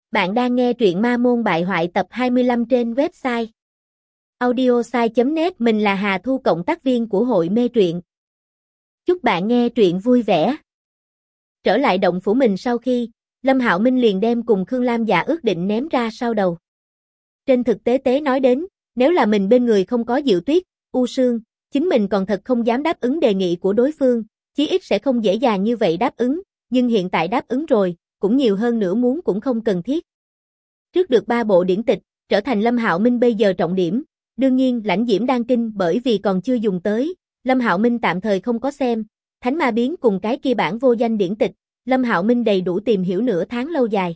Bạn đang nghe truyện Ma Môn Bại Hoại tập 25 trên website audiosai.net. Mình là Hà Thu, cộng tác viên của hội mê truyện. Chúc bạn nghe truyện vui vẻ. Trở lại động phủ mình sau khi, Lâm Hạo Minh liền đem cùng Khương Lam Dạ ước định ném ra sau đầu. Trên thực tế nói đến, nếu là mình bên người không có Diệu Tuyết, U Sương, chính mình còn thật không dám đáp ứng đề nghị của đối phương, chí ít sẽ không dễ dàng như vậy đáp ứng, nhưng hiện tại đáp ứng rồi, cũng nhiều hơn nữa muốn cũng không cần thiết. Trước được 3 bộ điển tịch, trở thành Lâm Hạo Minh bây giờ trọng điểm, đương nhiên Lãnh Diễm Đan Kinh bởi vì còn chưa dùng tới, Lâm Hạo Minh tạm thời không có xem, Thánh Ma Biến cùng cái kia bản vô danh điển tịch, Lâm Hạo Minh đầy đủ tìm hiểu nửa tháng lâu dài.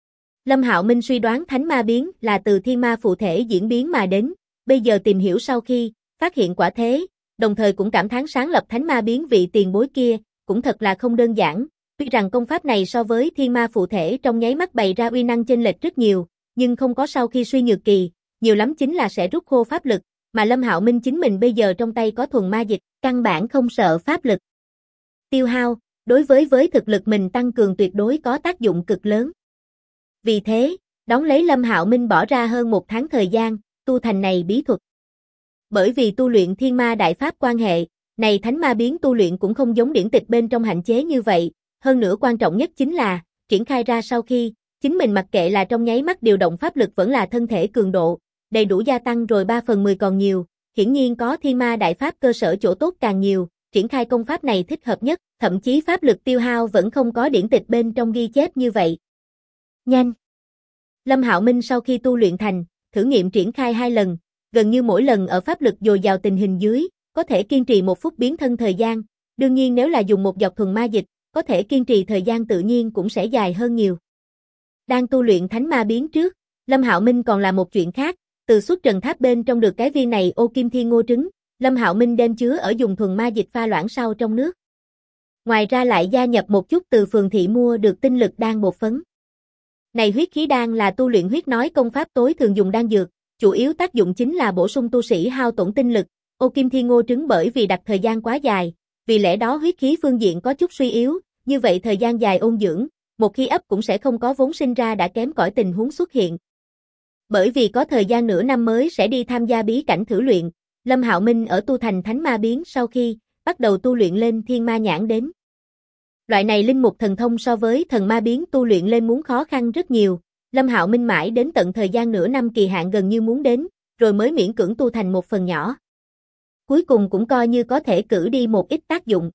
Lâm Hạo Minh suy đoán Thánh Ma Biến là từ thiên ma phụ thể diễn biến mà đến, bây giờ tìm hiểu sau khi, phát hiện quả thế, đồng thời cũng cảm thán sáng lập Thánh Ma Biến vị tiền bối kia, cũng thật là không đơn giản. Tuy rằng công pháp này so với thiên ma phụ thể trong nháy mắt bày ra uy năng chênh lệch rất nhiều, nhưng không có sau khi suy nhược kỳ, nhiều lắm chính là sẽ rút khô pháp lực, mà Lâm Hạo Minh chính mình bây giờ trong tay có thuần ma dịch, căn bản không sợ pháp lực tiêu hao, đối với thực lực mình tăng cường tuyệt đối có tác dụng cực lớn. Vì thế, đón lấy Lâm Hạo Minh bỏ ra hơn 1 tháng thời gian, tu thành này bí thuật. Bởi vì tu luyện thiên ma đại pháp quan hệ, này Thánh Ma Biến tu luyện cũng không giống điển tịch bên trong hạnh chế như vậy. Hơn nữa quan trọng nhất chính là, triển khai ra sau khi, chính mình mặc kệ là trong nháy mắt điều động pháp lực vẫn là thân thể cường độ, đầy đủ gia tăng rồi 3/10 còn nhiều, hiển nhiên có thiên ma đại pháp cơ sở chỗ tốt càng nhiều, triển khai công pháp này thích hợp nhất, thậm chí pháp lực tiêu hao vẫn không có điển tịch bên trong ghi chép như vậy. Nhanh! Lâm Hạo Minh sau khi tu luyện thành, thử nghiệm triển khai 2 lần, gần như mỗi lần ở pháp lực dồi dào tình hình dưới, có thể kiên trì 1 phút biến thân thời gian, đương nhiên nếu là dùng một giọt thuần ma dịch, có thể kiên trì thời gian tự nhiên cũng sẽ dài hơn nhiều. Đang tu luyện Thánh Ma Biến trước, Lâm Hạo Minh còn làm một chuyện khác, từ xuất trần tháp bên trong được cái viên này ô kim thiên ngô trứng, Lâm Hạo Minh đem chứa ở dùng thuần ma dịch pha loãng sau trong nước. Ngoài ra lại gia nhập một chút từ phường thị mua được tinh lực đan bột phấn. Này huyết khí đan là tu luyện huyết nói công pháp tối thường dùng đan dược, chủ yếu tác dụng chính là bổ sung tu sĩ hao tổn tinh lực, ô kim thiên ngô trứng bởi vì đặt thời gian quá dài, vì lẽ đó huyết khí phương diện có chút suy yếu, như vậy thời gian dài ôn dưỡng, một khi ấp cũng sẽ không có vốn sinh ra đã kém cỏi tình huống xuất hiện. Bởi vì có thời gian nửa năm mới sẽ đi tham gia bí cảnh thử luyện, Lâm Hạo Minh ở tu thành Thánh Ma Biến sau khi bắt đầu tu luyện lên Thiên Ma Nhãn đến. Loại này linh mục thần thông so với Thần Ma Biến tu luyện lên muốn khó khăn rất nhiều, Lâm Hạo Minh mãi đến tận thời gian nửa năm kỳ hạn gần như muốn đến, rồi mới miễn cưỡng tu thành một phần nhỏ. Cuối cùng cũng coi như có thể cử đi một ít tác dụng.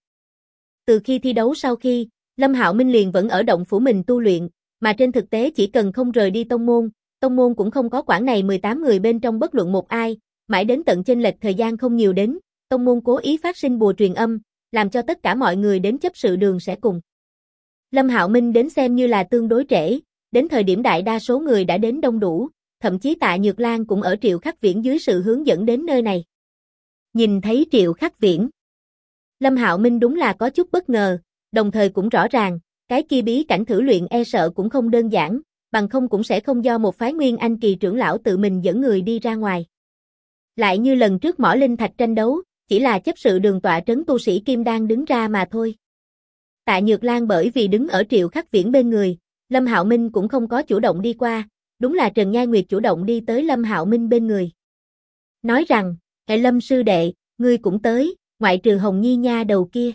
Từ khi thi đấu sau khi, Lâm Hạo Minh liền vẫn ở động phủ mình tu luyện, mà trên thực tế chỉ cần không rời đi tông môn cũng không có quản này 18 người bên trong bất luận một ai, mãi đến tận chênh lệch thời gian không nhiều đến, tông môn cố ý phát sinh bùa truyền âm, làm cho tất cả mọi người đến chấp sự đường sẽ cùng. Lâm Hạo Minh đến xem như là tương đối trễ, đến thời điểm đại đa số người đã đến đông đủ, thậm chí Tạ Nhược Lan cũng ở Triệu Khắc Viễn dưới sự hướng dẫn đến nơi này. Nhìn thấy Triệu Khắc Viễn, Lâm Hạo Minh đúng là có chút bất ngờ, đồng thời cũng rõ ràng, cái kia bí cảnh thử luyện e sợ cũng không đơn giản, bằng không cũng sẽ không do một phái Nguyên Anh kỳ trưởng lão tự mình dẫn người đi ra ngoài. Lại như lần trước mỏ linh thạch tranh đấu, chỉ là chấp sự đường tọa trấn tu sĩ Kim Đan đứng ra mà thôi. Tạ Nhược Lan bởi vì đứng ở Triệu Khắc Viễn bên người, Lâm Hạo Minh cũng không có chủ động đi qua, đúng là Trần Nhai Nguyệt chủ động đi tới Lâm Hạo Minh bên người. Nói rằng, hệ Lâm sư đệ, ngươi cũng tới, ngoại trừ Hồng Nhi nha đầu kia.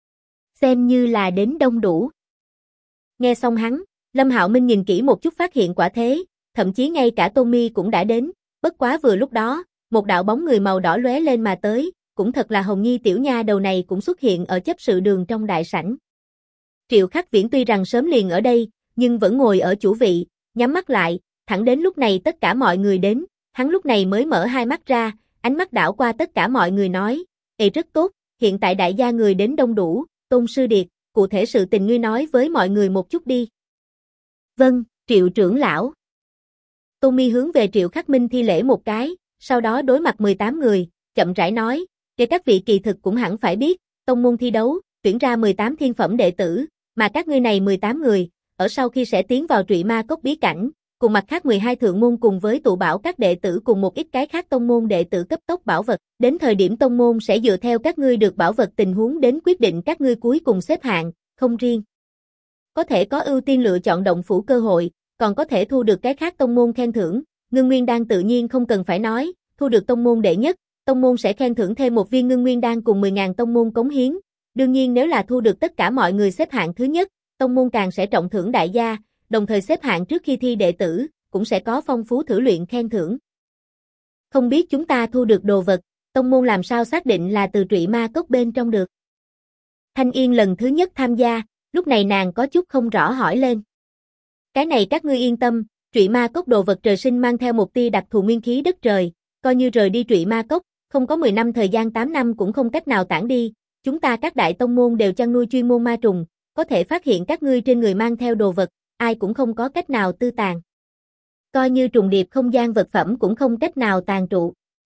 Xem như là đến đông đủ. Nghe xong hắn, Lâm Hạo Minh nhìn kỹ một chút phát hiện quả thế, thậm chí ngay cả Tommy cũng đã đến, bất quá vừa lúc đó, một đạo bóng người màu đỏ lóe lên mà tới, cũng thật là Hồng Nhi tiểu nha đầu này cũng xuất hiện ở chấp sự đường trong đại sảnh. Triệu Khắc Viễn tuy rằng sớm liền ở đây, nhưng vẫn ngồi ở chủ vị, nhắm mắt lại, thẳng đến lúc này tất cả mọi người đến, hắn lúc này mới mở hai mắt ra, ánh mắt đảo qua tất cả mọi người nói, rất tốt, hiện tại đại gia người đến đông đủ, Tôn sư điệt, cụ thể sự tình ngươi nói với mọi người một chút đi. Vâng, Triệu trưởng lão. Tommy hướng về Triệu Khắc Minh thi lễ một cái, sau đó đối mặt 18 người, chậm rãi nói, để các vị kỳ thực cũng hẳn phải biết, tông môn thi đấu, tuyển ra 18 thiên phẩm đệ tử, mà các ngươi này 18 người, ở sau khi sẽ tiến vào Trụy Ma Cốc bí cảnh, cùng mặt khác 12 thượng môn cùng với tụ bảo các đệ tử cùng một ít cái khác tông môn đệ tử cấp tốc bảo vật, đến thời điểm tông môn sẽ dựa theo các ngươi được bảo vật tình huống đến quyết định các ngươi cuối cùng xếp hạng, không riêng có thể có ưu tiên lựa chọn động phủ cơ hội, còn có thể thu được cái khác tông môn khen thưởng. Ngưng nguyên đan tự nhiên không cần phải nói, thu được tông môn đệ nhất, tông môn sẽ khen thưởng thêm một viên ngưng nguyên đan cùng 10.000 tông môn cống hiến. Đương nhiên nếu là thu được tất cả mọi người xếp hạng thứ nhất, tông môn càng sẽ trọng thưởng đại gia, đồng thời xếp hạng trước khi thi đệ tử, cũng sẽ có phong phú thử luyện khen thưởng. Không biết chúng ta thu được đồ vật, tông môn làm sao xác định là từ Trụy Ma Cốc bên trong được? Thanh Yên lần thứ nhất tham gia, lúc này nàng có chút không rõ hỏi lên. Cái này các ngươi yên tâm, Trụy Ma Cốc đồ vật trời sinh mang theo một tia đặc thù nguyên khí đất trời, coi như rời đi Trụy Ma Cốc, không có 10 năm thời gian 8 năm cũng không cách nào tản đi, chúng ta các đại tông môn đều chăn nuôi chuyên môn ma trùng, có thể phát hiện các ngươi trên người mang theo đồ vật, ai cũng không có cách nào tư tàn. Coi như trùng điệp không gian vật phẩm cũng không cách nào tàn trụ.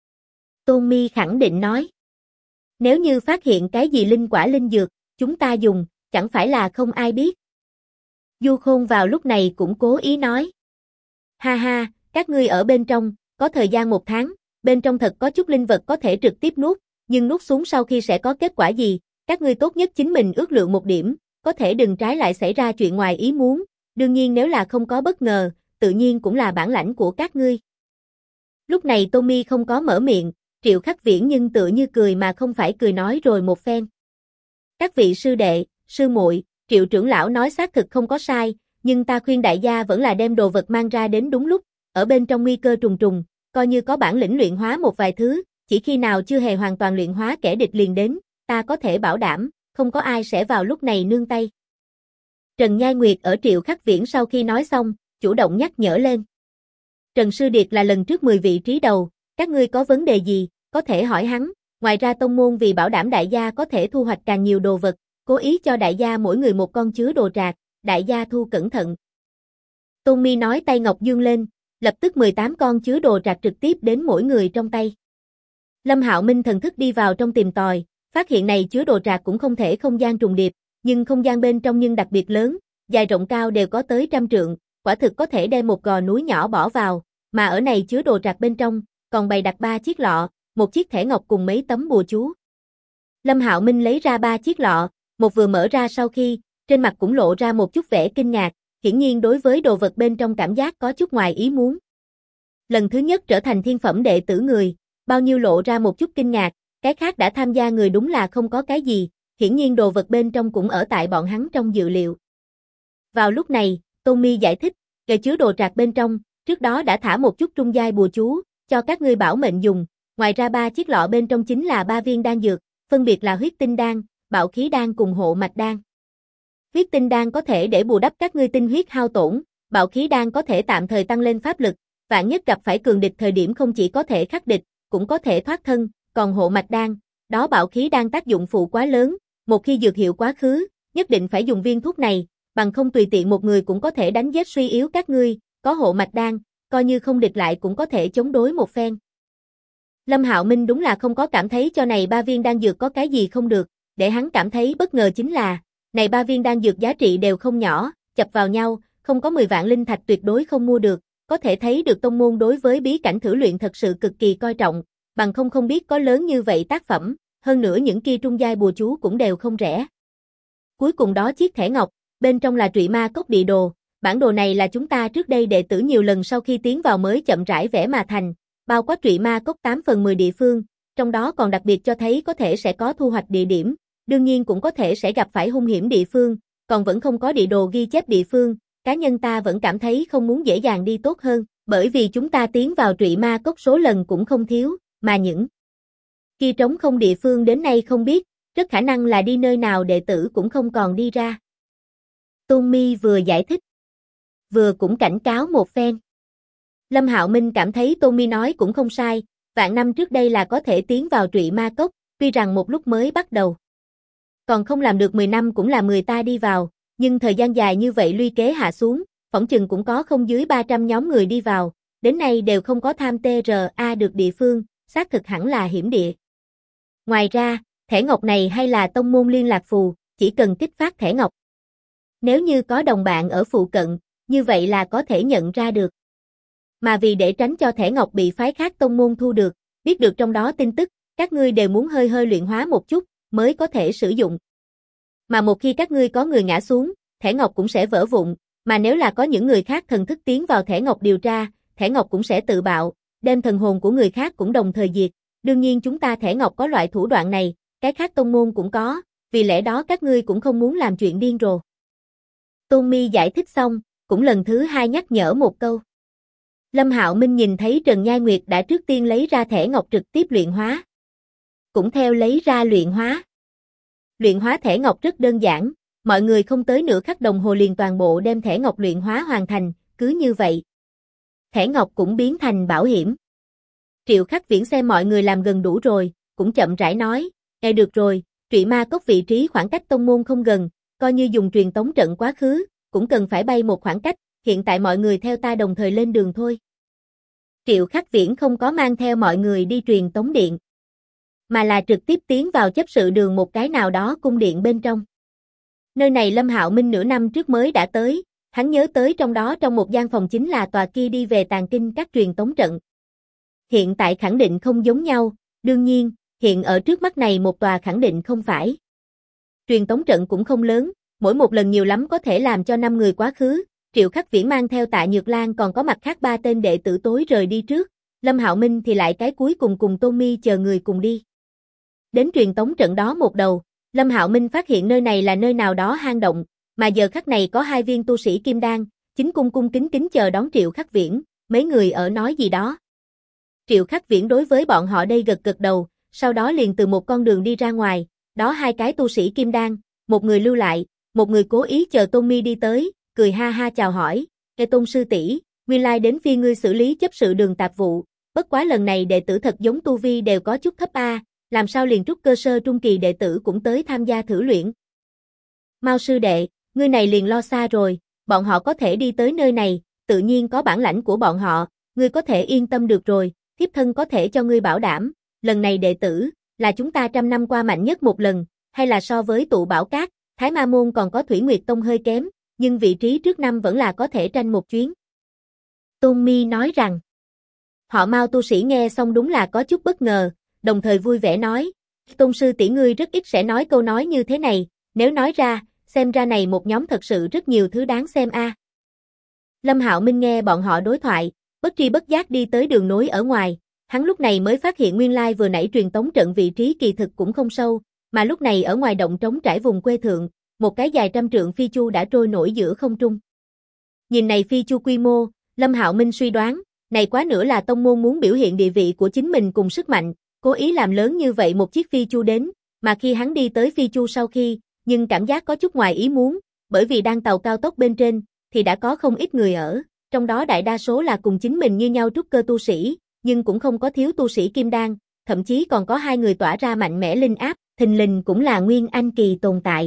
Tôn Mi khẳng định nói. Nếu như phát hiện cái gì linh quả linh dược, chúng ta dùng, chẳng phải là không ai biết. Du Khôn vào lúc này cũng cố ý nói. Ha ha, các ngươi ở bên trong, có thời gian 1 tháng, bên trong thật có chút linh vật có thể trực tiếp nuốt, nhưng nuốt xuống sau khi sẽ có kết quả gì, các ngươi tốt nhất chính mình ước lượng một điểm, có thể đừng trái lại xảy ra chuyện ngoài ý muốn, đương nhiên nếu là không có bất ngờ, tự nhiên cũng là bản lãnh của các ngươi. Lúc này Tommy không có mở miệng, Triệu Khắc Viễn nhưng tựa như cười mà không phải cười nói rồi một phen. Các vị sư đệ, sư muội, Triệu trưởng lão nói xác thực không có sai, nhưng ta khuyên đại gia vẫn là đem đồ vật mang ra đến đúng lúc, ở bên trong nguy cơ trùng trùng, coi như có bản lĩnh luyện hóa một vài thứ, chỉ khi nào chưa hề hoàn toàn luyện hóa kẻ địch liền đến, ta có thể bảo đảm, không có ai sẽ vào lúc này nương tay. Trần Nhai Nguyệt ở Triệu Khắc Viễn sau khi nói xong, chủ động nhắc nhở lên. Trần Sư Điệt là lần trước 10 vị trí đầu, các ngươi có vấn đề gì, có thể hỏi hắn, ngoài ra tông môn vì bảo đảm đại gia có thể thu hoạch càng nhiều đồ vật, cố ý cho đại gia mỗi người một con chứa đồ trạc, đại gia thu cẩn thận. Tôn Mi nói tay ngọc dương lên, lập tức 18 con chứa đồ trạc trực tiếp đến mỗi người trong tay. Lâm Hạo Minh thần thức đi vào trong tìm tòi, phát hiện này chứa đồ trạc cũng không thể không gian trùng điệp, nhưng không gian bên trong nhưng đặc biệt lớn, dài rộng cao đều có tới 100 trượng, quả thực có thể đem một gò núi nhỏ bỏ vào, mà ở này chứa đồ trạc bên trong, còn bày đặt 3 chiếc lọ, một chiếc thẻ ngọc cùng mấy tấm bùa chú. Lâm Hạo Minh lấy ra 3 chiếc lọ, một vừa mở ra sau khi, trên mặt cũng lộ ra một chút vẻ kinh ngạc, hiển nhiên đối với đồ vật bên trong cảm giác có chút ngoài ý muốn. Lần thứ nhất trở thành thiên phẩm đệ tử người, bao nhiêu lộ ra một chút kinh ngạc, cái khác đã tham gia người đúng là không có cái gì, hiển nhiên đồ vật bên trong cũng ở tại bọn hắn trong dự liệu. Vào lúc này, Tommy giải thích, cái chứa đồ trạc bên trong, trước đó đã thả một chút trung giai bùa chú, cho các ngươi bảo mệnh dùng, ngoài ra 3 chiếc lọ bên trong chính là 3 viên đan dược, phân biệt là huyết tinh đan, bạo khí đan cùng hộ mạch đan. Huyết tinh đan có thể để bù đắp các ngươi tinh huyết hao tổn, bạo khí đan có thể tạm thời tăng lên pháp lực, vạn nhất gặp phải cường địch thời điểm không chỉ có thể khắc địch, cũng có thể thoát thân, còn hộ mạch đan, đó bạo khí đan tác dụng phụ quá lớn, một khi dược hiệu quá khứ, nhất định phải dùng viên thuốc này, bằng không tùy tiện một người cũng có thể đánh giết suy yếu các ngươi, có hộ mạch đan, coi như không địch lại cũng có thể chống đối một phen. Lâm Hạo Minh đúng là không có cảm thấy cho này 3 viên đan dược có cái gì không được, để hắn cảm thấy bất ngờ chính là, này 3 viên đan dược giá trị đều không nhỏ, chập vào nhau, không có 10 vạn linh thạch tuyệt đối không mua được, có thể thấy được tông môn đối với bí cảnh thử luyện thật sự cực kỳ coi trọng, bằng không biết có lớn như vậy tác phẩm, hơn nữa những kia trung giai bùa chú cũng đều không rẻ. Cuối cùng đó chiếc thẻ ngọc, bên trong là Trụy Ma Cốc địa đồ, bản đồ này là chúng ta trước đây đệ tử nhiều lần sau khi tiến vào mới chậm rãi vẽ mà thành, bao quát Trụy Ma Cốc 8/10 địa phương, trong đó còn đặc biệt cho thấy có thể sẽ có thu hoạch địa điểm, đương nhiên cũng có thể sẽ gặp phải hung hiểm địa phương, còn vẫn không có địa đồ ghi chép địa phương, cá nhân ta vẫn cảm thấy không muốn dễ dàng đi tốt hơn, bởi vì chúng ta tiến vào Trụy Ma Cốc số lần cũng không thiếu, mà những kia trống không địa phương đến nay không biết, rất khả năng là đi nơi nào đệ tử cũng không còn đi ra. Tôn Mi vừa giải thích, vừa cũng cảnh cáo một phen. Lâm Hạo Minh cảm thấy Tôn Mi nói cũng không sai, vạn năm trước đây là có thể tiến vào Trụy Ma Cốc, tuy rằng một lúc mới bắt đầu. Còn không làm được 10 năm cũng là 10 ta đi vào, nhưng thời gian dài như vậy luy kế hạ xuống, phỏng chừng cũng có không dưới 300 nhóm người đi vào, đến nay đều không có tham TRA được địa phương, xác thực hẳn là hiểm địa. Ngoài ra, thẻ ngọc này hay là tông môn liên lạc phù, chỉ cần kích phát thẻ ngọc. Nếu như có đồng bạn ở phụ cận, như vậy là có thể nhận ra được. Mà vì để tránh cho thẻ ngọc bị phái khác tông môn thu được, biết được trong đó tin tức, các ngươi đều muốn hơi luyện hóa một chút, mới có thể sử dụng. Mà một khi các ngươi có người ngã xuống, thẻ ngọc cũng sẽ vỡ vụn, Mà nếu là có những người khác thần thức tiến vào thẻ ngọc điều tra, thẻ ngọc cũng sẽ tự bạo, đem thần hồn của người khác cũng đồng thời diệt. Đương nhiên chúng ta thẻ ngọc có loại thủ đoạn này, cái khác tông môn cũng có, vì lẽ đó các ngươi cũng không muốn làm chuyện điên rồ. Tôn Mi giải thích xong, cũng lần thứ hai nhắc nhở một câu. Lâm Hạo Minh nhìn thấy Trần Nhai Nguyệt đã trước tiên lấy ra thẻ ngọc trực tiếp luyện hóa. Cũng theo lấy ra luyện hóa. Luyện hóa thẻ ngọc rất đơn giản, mọi người không tới nửa khắc đồng hồ liền toàn bộ đem thẻ ngọc luyện hóa hoàn thành, cứ như vậy. Thẻ ngọc cũng biến thành bảo hiểm. Triệu Khắc Viễn xem mọi người làm gần đủ rồi, cũng chậm rãi nói, nghe được rồi, Trụy Ma Cốc vị trí khoảng cách tông môn không gần, coi như dùng truyền tống trận quá khứ, cũng cần phải bay một khoảng cách, hiện tại mọi người theo ta đồng thời lên đường thôi. Triệu Khắc Viễn không có mang theo mọi người đi truyền tống điện, mà là trực tiếp tiến vào chấp sự đường một cái nào đó cung điện bên trong. Nơi này Lâm Hạo Minh nửa năm trước mới đã tới, hắn nhớ tới trong đó trong một gian phòng chính là tòa kia đi về tàng kinh các truyền tống trận. Hiện tại khẳng định không giống nhau, đương nhiên, hiện ở trước mắt này một tòa khẳng định không phải. Truyền tống trận cũng không lớn, mỗi một lần nhiều lắm có thể làm cho 5 người quá khứ, Triệu Khắc Viễn mang theo Tạ Nhược Lan còn có mặt khác 3 tên đệ tử tối rời đi trước, Lâm Hạo Minh thì lại cái cuối cùng cùng Tôn Mi chờ người cùng đi. Đến truyền tống trận đó một đầu, Lâm Hạo Minh phát hiện nơi này là nơi nào đó hang động, mà giờ khắc này có 2 viên tu sĩ kim đan, chính cung kính kính chờ đón Triệu Khắc Viễn, mấy người ở nói gì đó. Triệu Khắc Viễn đối với bọn họ đây gật gật đầu, sau đó liền từ một con đường đi ra ngoài, đó 2 cái tu sĩ kim đan, một người lưu lại, một người cố ý chờ Tôn Mi đi tới, cười ha ha chào hỏi, nghe Tôn sư tỷ, nguyên lai đến phiên ngươi xử lý chấp sự đường tạp vụ, bất quá lần này đệ tử thật giống tu vi đều có chút thấp a, làm sao liền trúc cơ sơ trung kỳ đệ tử cũng tới tham gia thử luyện. Mao sư đệ, ngươi này liền lo xa rồi, bọn họ có thể đi tới nơi này, tự nhiên có bản lãnh của bọn họ, ngươi có thể yên tâm được rồi, thiếp thân có thể cho ngươi bảo đảm, lần này đệ tử, là chúng ta 100 năm qua mạnh nhất một lần, hay là so với tụ bảo cát, Thái Ma Môn còn có Thủy Nguyệt Tông hơi kém, nhưng vị trí trước năm vẫn là có thể tranh một chuyến. Tôn Mi nói rằng, họ Mao tu sĩ nghe xong đúng là có chút bất ngờ, đồng thời vui vẻ nói, Tôn sư tỷ ngươi rất ít sẽ nói câu nói như thế này, nếu nói ra, xem ra này một nhóm thật sự rất nhiều thứ đáng xem a. Lâm Hạo Minh nghe bọn họ đối thoại, bất tri bất giác đi tới đường nối ở ngoài, hắn lúc này mới phát hiện nguyên lai vừa nãy truyền tống trận vị trí kỳ thực cũng không sâu, mà lúc này ở ngoài động trống trải vùng quê thượng, một cái dài 100 trượng phi chu đã trôi nổi giữa không trung. Nhìn này phi chu quy mô, Lâm Hạo Minh suy đoán, này quá nữa là tông môn muốn biểu hiện địa vị của chính mình cùng sức mạnh, cố ý làm lớn như vậy một chiếc phi chu đến, mà khi hắn đi tới phi chu sau khi, nhưng cảm giác có chút ngoài ý muốn, bởi vì đang tàu cao tốc bên trên, thì đã có không ít người ở, trong đó đại đa số là cùng chính mình như nhau trúc cơ tu sĩ, nhưng cũng không có thiếu tu sĩ kim đan, thậm chí còn có 2 người tỏa ra mạnh mẽ linh áp, thình lình cũng là nguyên anh kỳ tồn tại.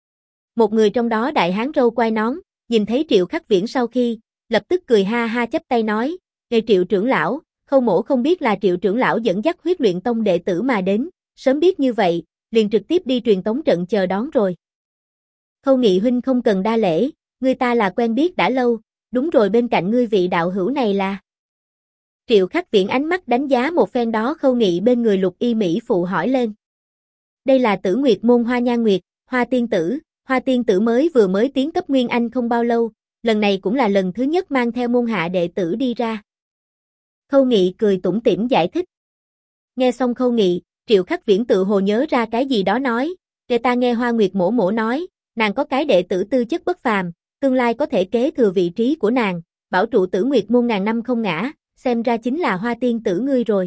Một người trong đó đại hán râu quai nón, nhìn thấy Triệu Khắc Viễn sau khi, lập tức cười ha ha chắp tay nói, nghe Triệu trưởng lão, Khâu mỗ không biết là Triệu trưởng lão dẫn dắt Huyết Luyện Tông đệ tử mà đến, sớm biết như vậy, liền trực tiếp đi truyền tống trận chờ đón rồi. Khâu Nghị huynh không cần đa lễ, người ta là quen biết đã lâu, đúng rồi bên cạnh ngươi vị đạo hữu này là. Triệu Khắc Viễn ánh mắt đánh giá một phen đó Khâu Nghị bên người Lục Y Mỹ phụ hỏi lên. Đây là Tử Nguyệt môn Hoa Nhan Nguyệt, Hoa tiên tử vừa mới tiến cấp Nguyên Anh không bao lâu, lần này cũng là lần thứ nhất mang theo môn hạ đệ tử đi ra. Khâu Nghị cười tủm tỉm giải thích. Nghe xong Khâu Nghị, Triệu Khắc Viễn tự hồ nhớ ra cái gì đó nói, để ta nghe Hoa Nguyệt mỗ mỗ nói, nàng có cái đệ tử tư chất bất phàm, tương lai có thể kế thừa vị trí của nàng, bảo trụ Tử Nguyệt môn ngàn năm không ngã, xem ra chính là Hoa tiên tử ngươi rồi.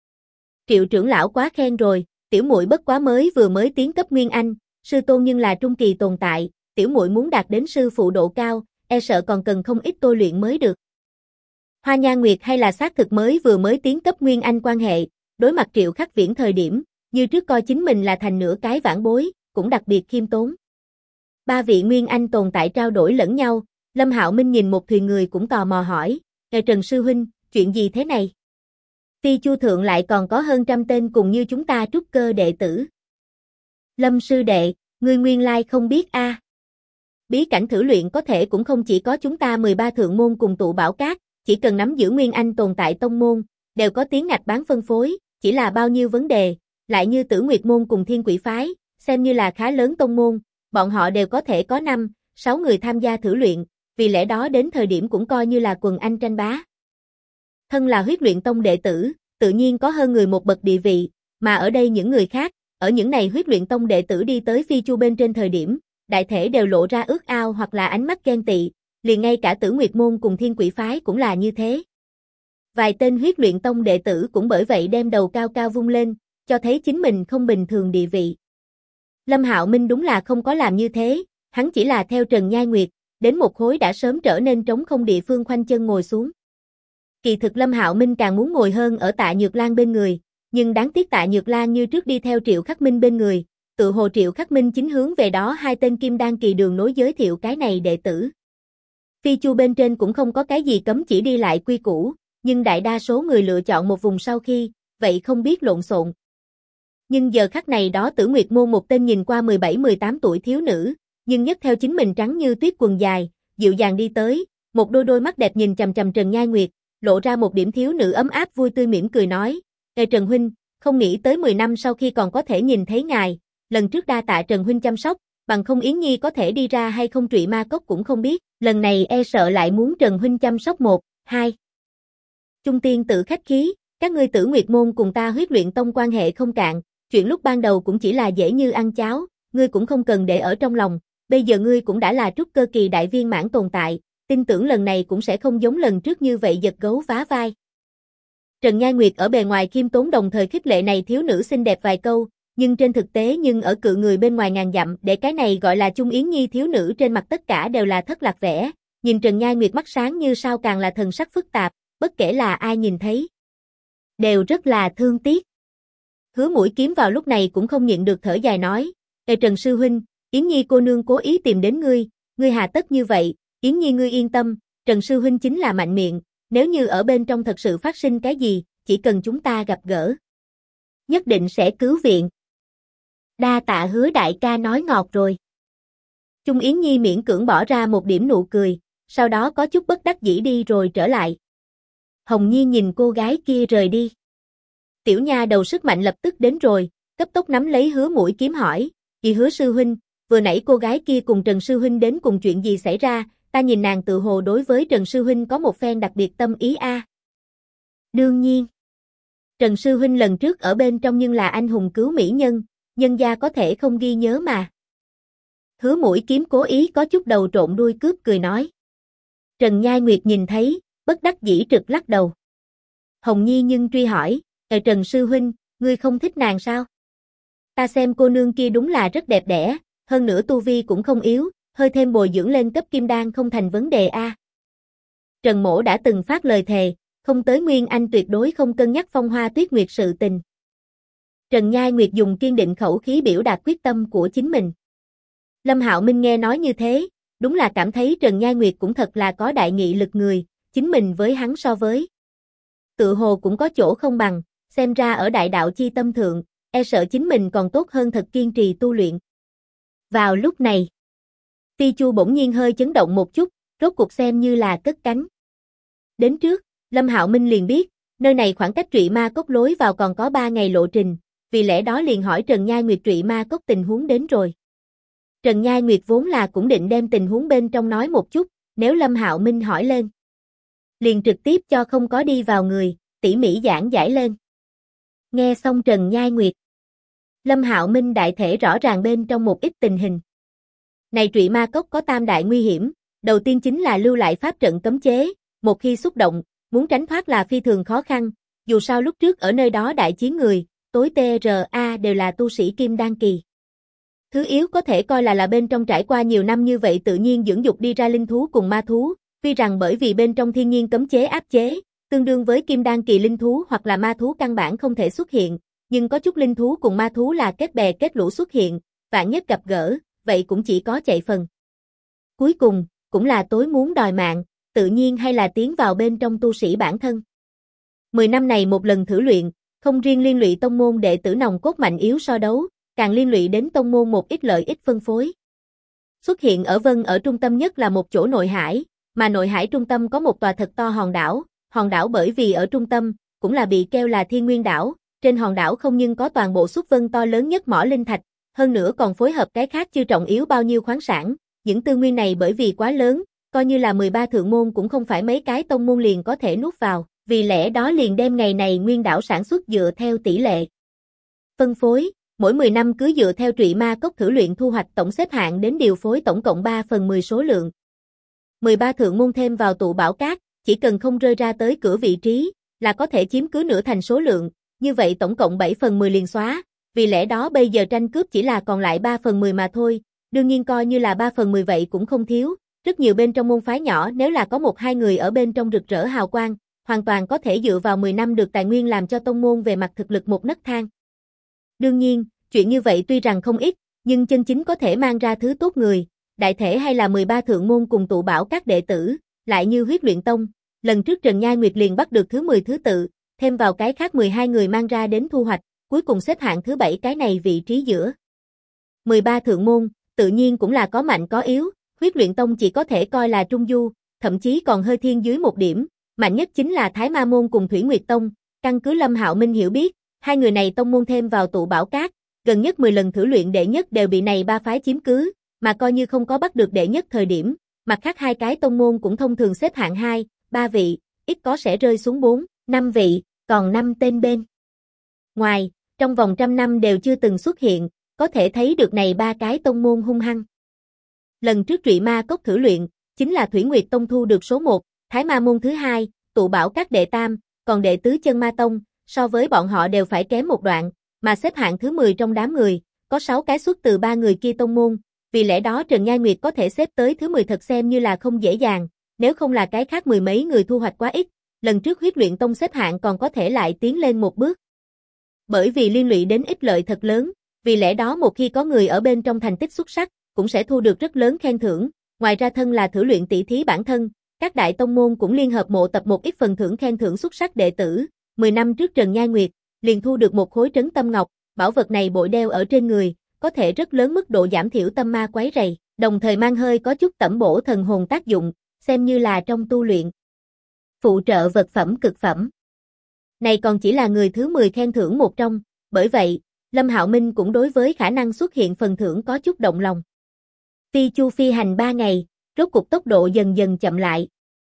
Triệu trưởng lão quá khen rồi, tiểu muội bất quá vừa mới tiến cấp Nguyên Anh, sư tôn nhưng là trung kỳ tồn tại, tiểu muội muốn đạt đến sư phụ độ cao, e sợ còn cần không ít tôi luyện mới được. Hoa Nhan Nguyệt hay là xác thực vừa mới tiến cấp Nguyên Anh quan hệ, đối mặt Triệu Khắc Viễn thời điểm, như trước coi chính mình là thành nửa cái vãn bối, cũng đặc biệt khiêm tốn. 3 vị Nguyên Anh tồn tại trao đổi lẫn nhau, Lâm Hạo Minh nhìn một thuyền người cũng tò mò hỏi, Trần sư huynh, chuyện gì thế này? Phi chu thượng lại còn có hơn 100 tên cùng như chúng ta trúc cơ đệ tử. Lâm sư đệ, ngươi nguyên lai không biết a? Bí cảnh thử luyện có thể cũng không chỉ có chúng ta 13 thượng môn cùng tụ bảo cát, chỉ cần nắm giữ Nguyên Anh tồn tại tông môn, đều có tiếng ngạch bán phân phối, chỉ là bao nhiêu vấn đề, lại như Tử Nguyệt môn cùng Thiên Quỷ phái, xem như là khá lớn tông môn, bọn họ đều có thể có 5, 6 người tham gia thử luyện, vì lẽ đó đến thời điểm cũng coi như là quần anh tranh bá. Thân là huyết luyện tông đệ tử, tự nhiên có hơn người một bậc địa vị, mà ở đây những người khác, ở những này huyết luyện tông đệ tử đi tới Phi Chu bên trên thời điểm, đại thể đều lộ ra ước ao hoặc là ánh mắt ghen tị, liền ngay cả Tử Nguyệt môn cùng Thiên Quỷ phái cũng là như thế. Vài tên huyết luyện tông đệ tử cũng bởi vậy đem đầu cao cao vung lên, cho thấy chính mình không bình thường địa vị. Lâm Hạo Minh đúng là không có làm như thế, hắn chỉ là theo Trần Nhai Nguyệt, đến một khối đã sớm trở nên trống không địa phương khoanh chân ngồi xuống. Kỳ thực Lâm Hạo Minh càng muốn ngồi hơn ở Tạ Nhược Lan bên người, nhưng đáng tiếc Tạ Nhược Lan như trước đi theo Triệu Khắc Minh bên người, tự hồ Triệu Khắc Minh chính hướng về đó hai tên kim đan kỳ đường nối giới thiệu cái này đệ tử. Phi Chu bên trên cũng không có cái gì cấm chỉ đi lại quy củ, nhưng đại đa số người lựa chọn một vùng sau khi, vậy không biết lộn xộn. Nhưng giờ khắc này đó Tử Nguyệt môn một tên nhìn qua 17-18 tuổi thiếu nữ, nhưng nhất theo chính mình trắng như tuyết quần dài, dịu dàng đi tới, một đôi mắt đẹp nhìn chằm chằm Trần Nhai Nguyệt, lộ ra một điểm thiếu nữ ấm áp vui tươi mỉm cười nói: "Ê Trần huynh, không nghĩ tới 10 năm sau khi còn có thể nhìn thấy ngài, lần trước đa tạ Trần huynh chăm sóc, bằng không Yến Nhi có thể đi ra hay không Trụy Ma Cốc cũng không biết, lần này e sợ lại muốn Trần huynh chăm sóc 1, 2. Trung tiên tự khách khí, các ngươi Tử Nguyệt môn cùng ta huyết luyện tông quan hệ không cạn, chuyện lúc ban đầu cũng chỉ là dễ như ăn cháo, ngươi cũng không cần để ở trong lòng, bây giờ ngươi cũng đã là trúc cơ kỳ đại viên mãn tồn tại, tin tưởng lần này cũng sẽ không giống lần trước như vậy giật gấu vá vai." Trần Nhai Nguyệt ở bề ngoài khiêm tốn đồng thời khích lệ này thiếu nữ xinh đẹp vài câu, nhưng trên thực tế ở cự người bên ngoài ngàn dặm để cái này gọi là Trung Yến Nhi thiếu nữ trên mặt tất cả đều là thất lạc vẻ, nhìn Trần Nhai Nguyệt mắt sáng như sao càng là thần sắc phức tạp, bất kể là ai nhìn thấy, đều rất là thương tiếc. Hứa Mũi Kiếm vào lúc này cũng không nhịn được thở dài nói: "Ê Trần sư huynh, Yến Nhi cô nương cố ý tìm đến ngươi hà tất như vậy, Yến Nhi ngươi yên tâm, Trần sư huynh chính là mạnh miệng, nếu như ở bên trong thật sự phát sinh cái gì, chỉ cần chúng ta gặp gỡ, nhất định sẽ cứu viện. Đa tạ Hứa đại ca nói ngọt rồi." Trung Yến Nhi miễn cưỡng bỏ ra một điểm nụ cười, sau đó có chút bất đắc dĩ đi rồi trở lại. Hồng Nhi nhìn cô gái kia rời đi. Tiểu nha đầu sức mạnh lập tức đến rồi, cấp tốc nắm lấy Hứa Mũi Kiếm hỏi: "Chị Hứa sư huynh, vừa nãy cô gái kia cùng Trần sư huynh đến cùng chuyện gì xảy ra, ta nhìn nàng tự hồ đối với Trần sư huynh có một phen đặc biệt tâm ý a." "Đương nhiên. Trần sư huynh lần trước ở bên trong nhưng là anh hùng cứu mỹ nhân, nhân gia có thể không ghi nhớ mà." Hứa Mũi Kiếm cố ý có chút đầu trộn đuôi cướp cười nói. Trần Nhai Nguyệt nhìn thấy, bất đắc dĩ trực lắc đầu. Hồng Nhi nhưng truy hỏi: Trần sư huynh, ngươi không thích nàng sao? Ta xem cô nương kia đúng là rất đẹp đẽ, hơn nữa tu vi cũng không yếu, hơi thêm bồi dưỡng lên cấp kim đan không thành vấn đề a." Trần Mỗ đã từng phát lời thề, không tới Nguyên Anh tuyệt đối không cân nhắc Phong Hoa Tuyết Nguyệt sự tình. Trần Nhai Nguyệt dùng kiên định khẩu khí biểu đạt quyết tâm của chính mình. Lâm Hạo Minh nghe nói như thế, đúng là cảm thấy Trần Nhai Nguyệt cũng thật là có đại nghị lực người, chính mình với hắn so với tự hồ cũng có chỗ không bằng, xem ra ở đại đạo chi tâm thượng, e sợ chính mình còn tốt hơn thật kiên trì tu luyện. Vào lúc này, Ti Chu bỗng nhiên hơi chấn động một chút, rốt cuộc xem như là cất cánh. Đến trước, Lâm Hạo Minh liền biết, nơi này khoảng cách Trụy Ma Cốc lối vào còn có 3 ngày lộ trình, vì lẽ đó liền hỏi Trần Nhai Nguyệt Trụy Ma Cốc tình huống đến rồi. Trần Nhai Nguyệt vốn là cũng định đem tình huống bên trong nói một chút, nếu Lâm Hạo Minh hỏi lên, liền trực tiếp cho không có đi vào người, tỉ mỉ giảng giải lên. Nghe xong Trần Nhai Nguyệt, Lâm Hạo Minh đại thể rõ ràng bên trong một ít tình hình. Này Trụy Ma Cốc có tam đại nguy hiểm, đầu tiên chính là lưu lại pháp trận cấm chế, một khi xúc động, muốn tránh thoát là phi thường khó khăn, dù sao lúc trước ở nơi đó đại chiến người, tối TRA đều là tu sĩ kim đan kỳ. Thứ yếu có thể coi là bên trong trải qua nhiều năm như vậy tự nhiên dưỡng dục đi ra linh thú cùng ma thú, tuy rằng bởi vì bên trong thiên nhiên cấm chế áp chế, tương đương với kim đan kỳ linh thú hoặc là ma thú căn bản không thể xuất hiện, nhưng có chút linh thú cùng ma thú là kết bè kết lũ xuất hiện, vạn nhất gặp gỡ, vậy cũng chỉ có chạy phần. Cuối cùng, cũng là tối muốn đòi mạng, tự nhiên hay là tiến vào bên trong tu sĩ bản thân. 10 năm này một lần thử luyện, không riêng liên lụy tông môn đệ tử nòng cốt mạnh yếu so đấu, càng liên lụy đến tông môn một ít lợi ích phân phối. Xuất hiện ở ở trung tâm nhất là một chỗ nội hải, mà nội hải trung tâm có một tòa thật to hòn đảo bởi vì ở trung tâm, cũng là bị kêu là Thiên Nguyên đảo, trên hòn đảo không nhưng có toàn bộ xuất vân to lớn nhất mỏ linh thạch, hơn nữa còn phối hợp cái khác chưa trọng yếu bao nhiêu khoáng sản, những tư nguyên này bởi vì quá lớn, coi như là 13 thượng môn cũng không phải mấy cái tông môn liền có thể nuốt vào, vì lẽ đó liền đem ngày này nguyên đảo sản xuất dựa theo tỷ lệ phân phối, mỗi 10 năm cứ dựa theo trụy ma cốc thử luyện thu hoạch tổng xếp hạng đến điều phối tổng cộng 3/10 số lượng. 13 thượng môn thêm vào tụ bảo cát, chỉ cần không rơi ra tới cửa vị trí, là có thể chiếm cứ nửa thành số lượng, như vậy tổng cộng 7/10 liền xóa, vì lẽ đó bây giờ tranh cướp chỉ là còn lại 3/10 mà thôi, đương nhiên coi như là 3/10 vậy cũng không thiếu, rất nhiều bên trong môn phái nhỏ nếu là có 1-2 người ở bên trong rực rỡ hào quang, hoàn toàn có thể dựa vào 10 năm được tài nguyên làm cho tông môn về mặt thực lực một nấc thang. Đương nhiên, chuyện như vậy tuy rằng không ít, nhưng chân chính có thể mang ra thứ tốt người, đại thể hay là 13 thượng môn cùng tụ bảo các đệ tử, lại như Huyết Luyện Tông, lần trước Trần Nhai Nguyệt liền bắt được thứ 10 thứ tự, thêm vào cái khác 12 người mang ra đến thu hoạch, cuối cùng xếp hạng thứ 7 cái này vị trí giữa. 13 thượng môn, tự nhiên cũng là có mạnh có yếu, Huyết Luyện Tông chỉ có thể coi là trung du, thậm chí còn hơi thiên dưới một điểm, mạnh nhất chính là Thái Ma Môn cùng Thủy Nguyệt Tông, căn cứ Lâm Hạo Minh hiểu biết, hai người này tông môn thêm vào tụ bảo cát, gần nhất 10 lần thử luyện đệ nhất đều bị này ba phái chiếm cứ, mà coi như không có bắt được đệ nhất thời điểm, mặt khác hai cái tông môn cũng thông thường xếp hạng 2, 3 vị, ít có sẽ rơi xuống 4, 5 vị, còn 5 tên bên ngoài, trong vòng 100 năm đều chưa từng xuất hiện, có thể thấy được này ba cái tông môn hung hăng. Lần trước trụy ma cốc thử luyện, chính là Thủy Nguyệt Tông thu được số 1, Thái Ma Môn thứ 2, tụ bảo các đệ tam, còn đệ tứ Chân Ma Tông, so với bọn họ đều phải kém một đoạn, mà xếp hạng thứ 10 trong đám người, có 6 cái xuất từ 3 người kia tông môn, vì lẽ đó Trần Nhai Nguyệt có thể xếp tới thứ 10 thật xem như là không dễ dàng, nếu không là cái khác 10 mấy người thu hoạch quá ít, lần trước Huyết Luyện Tông xếp hạng còn có thể lại tiến lên một bước. Bởi vì liên lụy đến ích lợi thật lớn, vì lẽ đó một khi có người ở bên trong thành tích xuất sắc, cũng sẽ thu được rất lớn khen thưởng, ngoài ra thân là thử luyện tỷ thí bản thân, các đại tông môn cũng liên hợp mộ tập một ít phần thưởng khen thưởng xuất sắc đệ tử, 10 năm trước Trần Nhai Nguyệt liền thu được một khối trấn tâm ngọc, bảo vật này bội đeo ở trên người, có thể rất lớn mức độ giảm thiểu tâm ma quấy rầy, đồng thời mang hơi có chút tẩm bổ thần hồn tác dụng, xem như là trong tu luyện phụ trợ vật phẩm cực phẩm. Này còn chỉ là người thứ 10 khen thưởng một trong, bởi vậy, Lâm Hạo Minh cũng đối với khả năng xuất hiện phần thưởng có chút động lòng. Phi Chu phi hành 3 ngày, rốt cục tốc độ dần dần chậm lại.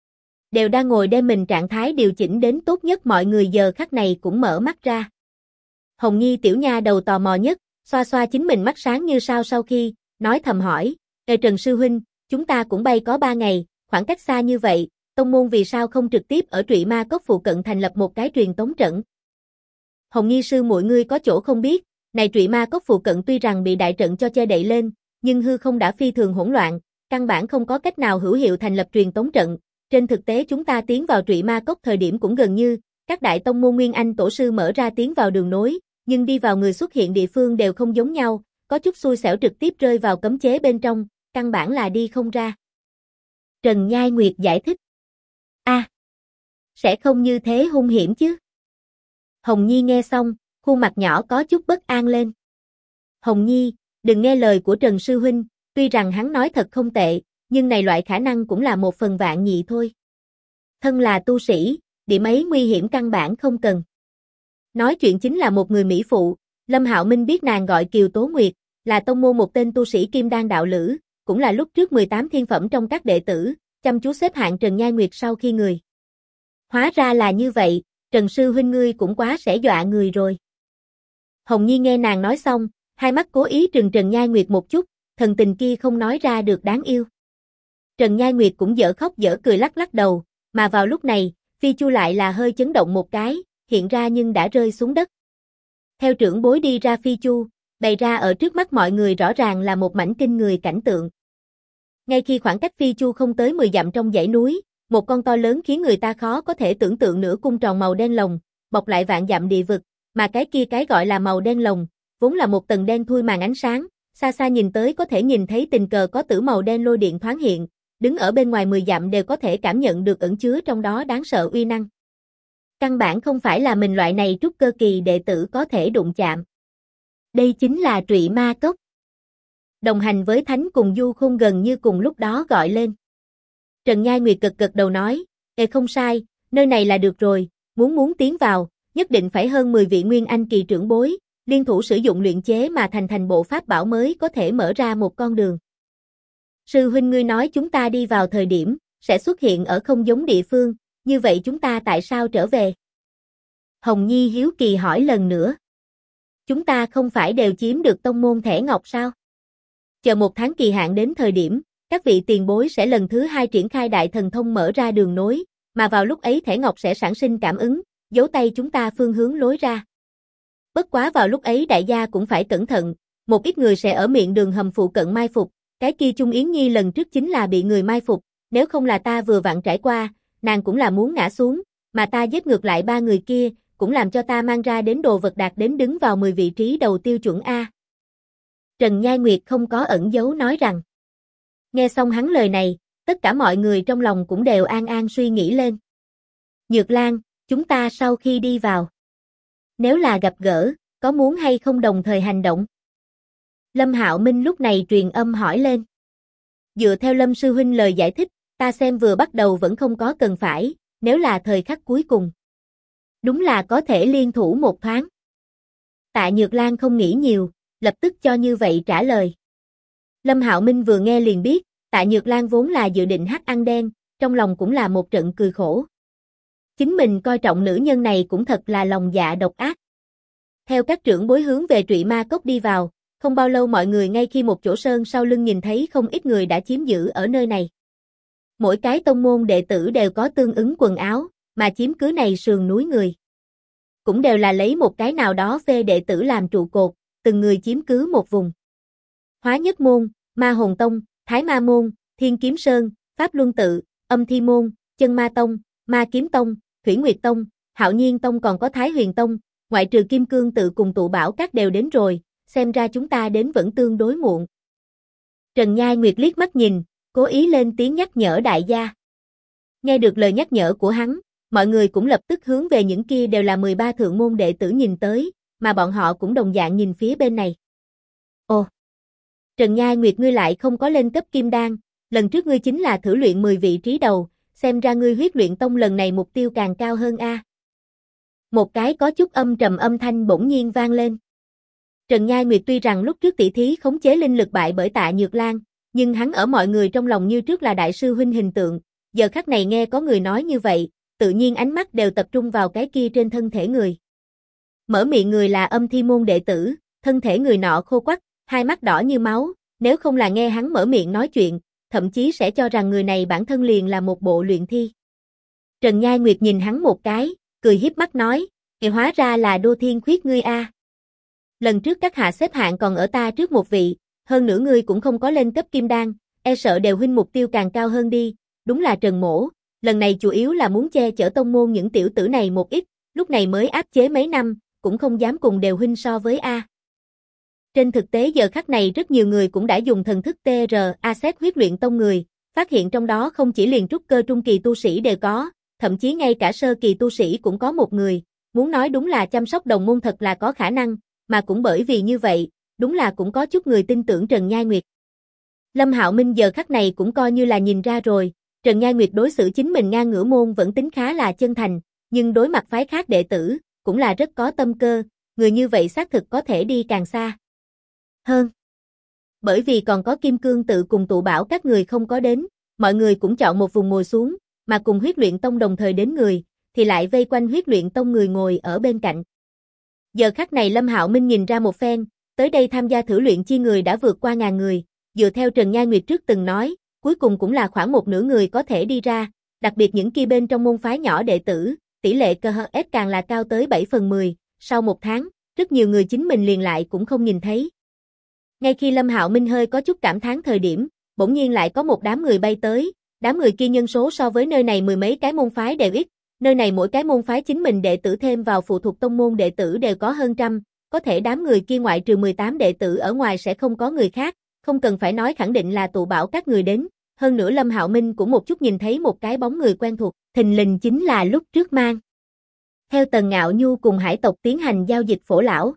Đều đang ngồi đem mình trạng thái điều chỉnh đến tốt nhất, mọi người giờ khắc này cũng mở mắt ra. Hồng Nhi tiểu nha đầu tò mò nhất, xoa xoa chính mình mắt sáng như sao sau khi, nói thầm hỏi, Trần sư huynh, chúng ta cũng bay có 3 ngày, khoảng cách xa như vậy, tông môn vì sao không trực tiếp ở trụy ma cốc phụ cận thành lập một cái truyền tống trận? Hồng Nhi sư muội ngươi có chỗ không biết, này trụy ma cốc phụ cận tuy rằng bị đại trận cho che đậy lên, nhưng hư không đã phi thường hỗn loạn, căn bản không có cách nào hữu hiệu thành lập truyền tống trận. Trên thực tế chúng ta tiến vào trụy ma cốc thời điểm cũng gần như, các đại tông môn Nguyên Anh tổ sư mở ra tiến vào đường nối, nhưng đi vào người xuất hiện địa phương đều không giống nhau, có chút xui xẻo trực tiếp rơi vào cấm chế bên trong, căn bản là đi không ra. Trần Nhai Nguyệt giải thích. Sẽ không như thế hung hiểm chứ? Hồng Nhi nghe xong, khuôn mặt nhỏ có chút bất an lên. Hồng Nhi, đừng nghe lời của Trần sư huynh, tuy rằng hắn nói thật không tệ, nhưng này loại khả năng cũng là 1/10000 thôi. Thân là tu sĩ, điểm ấy nguy hiểm căn bản không cần. Nói chuyện chính là một người mỹ phụ, Lâm Hạo Minh biết nàng gọi Kiều Tố Nguyệt, là tông môn một tên tu sĩ kim đan đạo lữ, cũng là lúc trước 18 thiên phẩm trong các đệ tử, chăm chú xếp hạng Trần Nhai Nguyệt sau khi người. Hóa ra là như vậy, Trần sư huynh ngươi cũng quá sẽ dọa người rồi. Hồng Nhi nghe nàng nói xong, hai mắt cố ý trừng Trần Nhai Nguyệt một chút, thần tình kia không nói ra được đáng yêu. Trần Nhai Nguyệt cũng dở khóc dở cười lắc lắc đầu, mà vào lúc này, Phi Chu lại là hơi chấn động một cái, hiện ra nhưng đã rơi xuống đất. Theo trưởng bối đi ra Phi Chu, bày ra ở trước mắt mọi người rõ ràng là một mảnh kinh người cảnh tượng. Ngay khi khoảng cách Phi Chu không tới 10 dặm trong dãy núi, một con to lớn khiến người ta khó có thể tưởng tượng nửa cung tròn màu đen lồng, bọc lại vạn dặm địa vực, mà cái kia cái gọi là màu đen lồng, vốn là một tầng đen thui màn ánh sáng, xa xa nhìn tới có thể nhìn thấy tình cờ có tử màu đen lôi điện thoáng hiện, đứng ở bên ngoài 10 dặm đều có thể cảm nhận được ẩn chứa trong đó đáng sợ uy năng. Căn bản không phải là mình loại này trúc cơ kỳ đệ tử có thể đụng chạm. Đây chính là trụy ma cốc. Đồng hành với Thánh cùng Du Khôn gần như cùng lúc đó gọi lên. Trần Nhai Nguyệt gật gật đầu nói, không sai, nơi này là được rồi, muốn tiến vào, nhất định phải hơn 10 vị Nguyên Anh kỳ trưởng bối, liên thủ sử dụng luyện chế mà thành bộ pháp bảo mới có thể mở ra một con đường. Sư huynh ngươi nói chúng ta đi vào thời điểm, sẽ xuất hiện ở không giống địa phương, như vậy chúng ta tại sao trở về? Hồng Nhi hiếu kỳ hỏi lần nữa. Chúng ta không phải đều chiếm được tông môn thẻ ngọc sao? Chờ 1 tháng kỳ hạn đến thời điểm, các vị tiền bối sẽ lần thứ 2 triển khai đại thần thông mở ra đường nối, mà vào lúc ấy thẻ ngọc sẽ sản sinh cảm ứng, giấu tay chúng ta phương hướng lối ra. Bất quá vào lúc ấy đại gia cũng phải cẩn thận, một ít người sẽ ở miệng đường hầm phụ cận mai phục, cái kia Trung Yến Nhi lần trước chính là bị người mai phục, nếu không là ta vừa vặn trải qua, nàng cũng là muốn ngã xuống, mà ta giết ngược lại 3 người kia, cũng làm cho ta mang ra đến đồ vật đạt đến đứng vào 10 vị trí đầu tiêu chuẩn A. Trần Nhai Nguyệt không có ẩn giấu nói rằng. Nghe xong hắn lời này, tất cả mọi người trong lòng cũng đều an an suy nghĩ lên. Nhược Lan, chúng ta sau khi đi vào, nếu là gặp gỡ, có muốn hay không đồng thời hành động? Lâm Hạo Minh lúc này truyền âm hỏi lên. Dựa theo Lâm sư huynh lời giải thích, ta xem vừa bắt đầu vẫn không có cần phải, nếu là thời khắc cuối cùng. Đúng là có thể liên thủ một thoáng. Tạ Nhược Lan không nghĩ nhiều, lập tức cho như vậy trả lời. Lâm Hạo Minh vừa nghe liền biết, Tạ Nhược Lan vốn là dự định hắc ăn đen, trong lòng cũng là một trận cười khổ. Chính mình coi trọng nữ nhân này cũng thật là lòng dạ độc ác. Theo các trưởng bối hướng về Trụy Ma Cốc đi vào, không bao lâu mọi người ngay khi một chỗ sơn sau lưng nhìn thấy không ít người đã chiếm giữ ở nơi này. Mỗi cái tông môn đệ tử đều có tương ứng quần áo, mà chiếm cứ này sườn núi người. Cũng đều là lấy một cái nào đó phê đệ tử làm trụ cột, từng người chiếm cứ một vùng. Hóa Nhất Môn, Ma Hồn Tông, Thái Ma Môn, Thiên Kiếm Sơn, Pháp Luân Tự, Âm Thi Môn, Chân Ma Tông, Ma Kiếm Tông, Thủy Nguyệt Tông, Hạo Nhiên Tông còn có Thái Huyền Tông, ngoại trừ Kim Cương Tự cùng Tụ Bảo Các đều đến rồi, xem ra chúng ta đến vẫn tương đối muộn. Trần Nhai Nguyệt liếc mắt nhìn, cố ý lên tiếng nhắc nhở đại gia. Nghe được lời nhắc nhở của hắn, mọi người cũng lập tức hướng về những kia đều là 13 thượng môn đệ tử nhìn tới, mà bọn họ cũng đồng dạng nhìn phía bên này. Ồ! Trần Nhai Nguyệt ngươi lại không có lên cấp kim đan, lần trước ngươi chính là thử luyện 10 vị trí đầu, xem ra ngươi huyết luyện tông lần này mục tiêu càng cao hơn a. Một cái có chút âm trầm âm thanh bỗng nhiên vang lên. Trần Nhai Nguyệt tuy rằng lúc trước tỷ thí khống chế linh lực bại bởi Tạ Nhược Lan, nhưng hắn ở mọi người trong lòng như trước là đại sư huynh hình tượng, giờ khắc này nghe có người nói như vậy, tự nhiên ánh mắt đều tập trung vào cái kia trên thân thể người. Mở miệng người là Âm Thi môn đệ tử, thân thể người nọ khô quắt, hai mắt đỏ như máu, nếu không là nghe hắn mở miệng nói chuyện, thậm chí sẽ cho rằng người này bản thân liền là một bộ luyện thi. Trần Nhai Nguyệt nhìn hắn một cái, cười hiếp mắt nói, "Thì hóa ra là Đô Thiên Khuyết ngươi a. Lần trước các hạ xếp hạng còn ở ta trước một vị, hơn nữa ngươi cũng không có lên cấp kim đan, e sợ đều huynh mục tiêu càng cao hơn đi, đúng là Trần Mỗ, lần này chủ yếu là muốn che chở tông môn những tiểu tử này một ít, lúc này mới áp chế mấy năm, cũng không dám cùng đều huynh so với a." Trên thực tế giờ khắc này rất nhiều người cũng đã dùng thần thức TRA xét huyết luyện tông người, phát hiện trong đó không chỉ liền trúc cơ trung kỳ tu sĩ đều có, thậm chí ngay cả sơ kỳ tu sĩ cũng có một người, muốn nói đúng là chăm sóc đồng môn thật là có khả năng, mà cũng bởi vì như vậy, đúng là cũng có chút người tin tưởng Trần Nhai Nguyệt. Lâm Hạo Minh giờ khắc này cũng coi như là nhìn ra rồi, Trần Nhai Nguyệt đối xử chính mình ngang ngửa môn vẫn tính khá là chân thành, nhưng đối mặt phái khác đệ tử, cũng là rất có tâm cơ, người như vậy xác thực có thể đi càng xa hơn. Bởi vì còn có Kim Cương Tự cùng Tụ Bảo các người không có đến, mọi người cũng chọn một vùng ngồi xuống, mà cùng huyết luyện tông đồng thời đến người, thì lại vây quanh huyết luyện tông người ngồi ở bên cạnh. Giờ khắc này Lâm Hạo Minh nhìn ra một phen, tới đây tham gia thử luyện chi người đã vượt qua 1000 người, dựa theo Trần Nhai Nguyệt trước từng nói, cuối cùng cũng là khoảng một nửa người có thể đi ra, đặc biệt những kia bên trong môn phái nhỏ đệ tử, tỷ lệ cơ HS càng là cao tới 7/10, sau một tháng, rất nhiều người chính mình liền lại cũng không nhìn thấy. Ngay khi Lâm Hạo Minh hơi có chút cảm thán thời điểm, bỗng nhiên lại có một đám người bay tới, đám người kia nhân số so với nơi này mười mấy cái môn phái đều ít, nơi này mỗi cái môn phái chính mình đệ tử thêm vào phụ thuộc tông môn đệ tử đều có hơn trăm, có thể đám người kia ngoại trừ 18 đệ tử ở ngoài sẽ không có người khác, không cần phải nói khẳng định là Tụ Bảo các người đến, hơn nữa Lâm Hạo Minh cũng một chút nhìn thấy một cái bóng người quen thuộc, thình lình chính là lúc trước mang theo Tần Ngạo Nhu cùng hải tộc tiến hành giao dịch Phổ lão.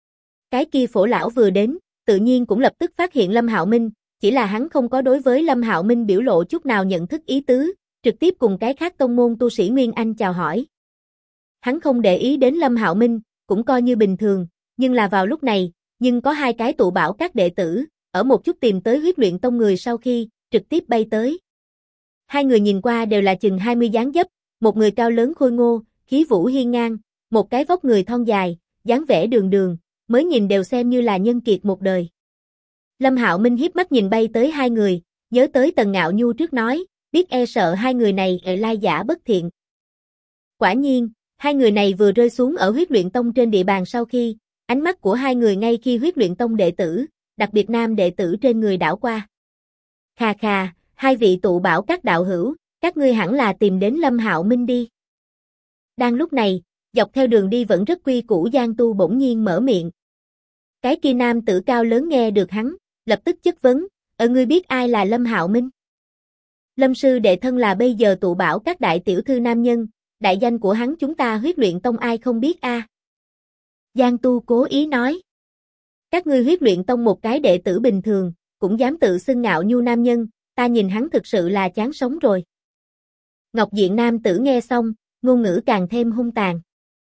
Cái kia Phổ lão vừa đến, tự nhiên cũng lập tức phát hiện Lâm Hạo Minh, chỉ là hắn không có đối với Lâm Hạo Minh biểu lộ chút nào nhận thức ý tứ, trực tiếp cùng cái khác tông môn tu sĩ Nguyên Anh chào hỏi. Hắn không để ý đến Lâm Hạo Minh, cũng coi như bình thường, nhưng là vào lúc này, nhưng có hai cái Tụ Bảo các đệ tử, ở một chút tìm tới huyết luyện tông người sau khi, trực tiếp bay tới. Hai người nhìn qua đều là chừng 20 dáng dấp, một người cao lớn khôi ngô, khí vũ hiên ngang, một cái vóc người thon dài, dáng vẻ đường đường, mới nhìn đều xem như là nhân kiệt một đời. Lâm Hạo Minh hiếp mắt nhìn bay tới hai người, nhớ tới Tần Ngạo Nhu trước nói, biết e sợ hai người này lai giả bất thiện. Quả nhiên, hai người này vừa rơi xuống ở Huyết Luyện Tông trên địa bàn sau khi, ánh mắt của hai người ngay khi Huyết Luyện Tông đệ tử, đặc biệt nam đệ tử trên người đảo qua. Khà khà, hai vị tụ bảo các đạo hữu, các ngươi hẳn là tìm đến Lâm Hạo Minh đi. Đang lúc này, dọc theo đường đi vẫn rất quy củ Giang Tu bỗng nhiên mở miệng. Cái kia nam tử cao lớn nghe được hắn, lập tức chất vấn, ngươi biết ai là Lâm Hạo Minh? Lâm sư đệ thân là bây giờ tụ bảo các đại tiểu thư nam nhân, đại danh của hắn chúng ta Huyết Luyện Tông ai không biết a? Giang Tu cố ý nói. Các ngươi Huyết Luyện Tông một cái đệ tử bình thường, cũng dám tự xưng Ngạo Nhu nam nhân, ta nhìn hắn thực sự là chán sống rồi. Ngọc Diện nam tử nghe xong, ngôn ngữ càng thêm hung tàn.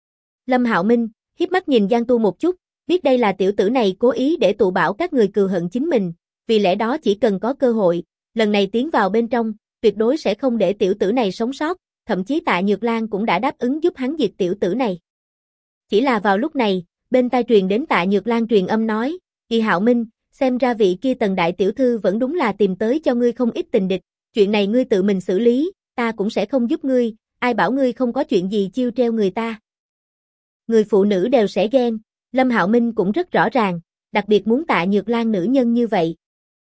Lâm Hạo Minh, hiếp mắt nhìn Giang Tu một chút, biết đây là tiểu tử này cố ý để tụ bảo các người cừu hận chính mình, vì lẽ đó chỉ cần có cơ hội, lần này tiến vào bên trong, tuyệt đối sẽ không để tiểu tử này sống sót, thậm chí Tạ Nhược Lan cũng đã đáp ứng giúp hắn diệt tiểu tử này. Chỉ là vào lúc này, bên tai truyền đến Tạ Nhược Lan truyền âm nói, Kỳ Hạo Minh, xem ra vị kia Tần đại tiểu thư vẫn đúng là tìm tới cho ngươi không ít tình địch, chuyện này ngươi tự mình xử lý, ta cũng sẽ không giúp ngươi, ai bảo ngươi không có chuyện gì chiêu treo người ta. Người phụ nữ đều sẽ ghen, Lâm Hạo Minh cũng rất rõ ràng, đặc biệt muốn Tạ Nhược Lan nữ nhân như vậy.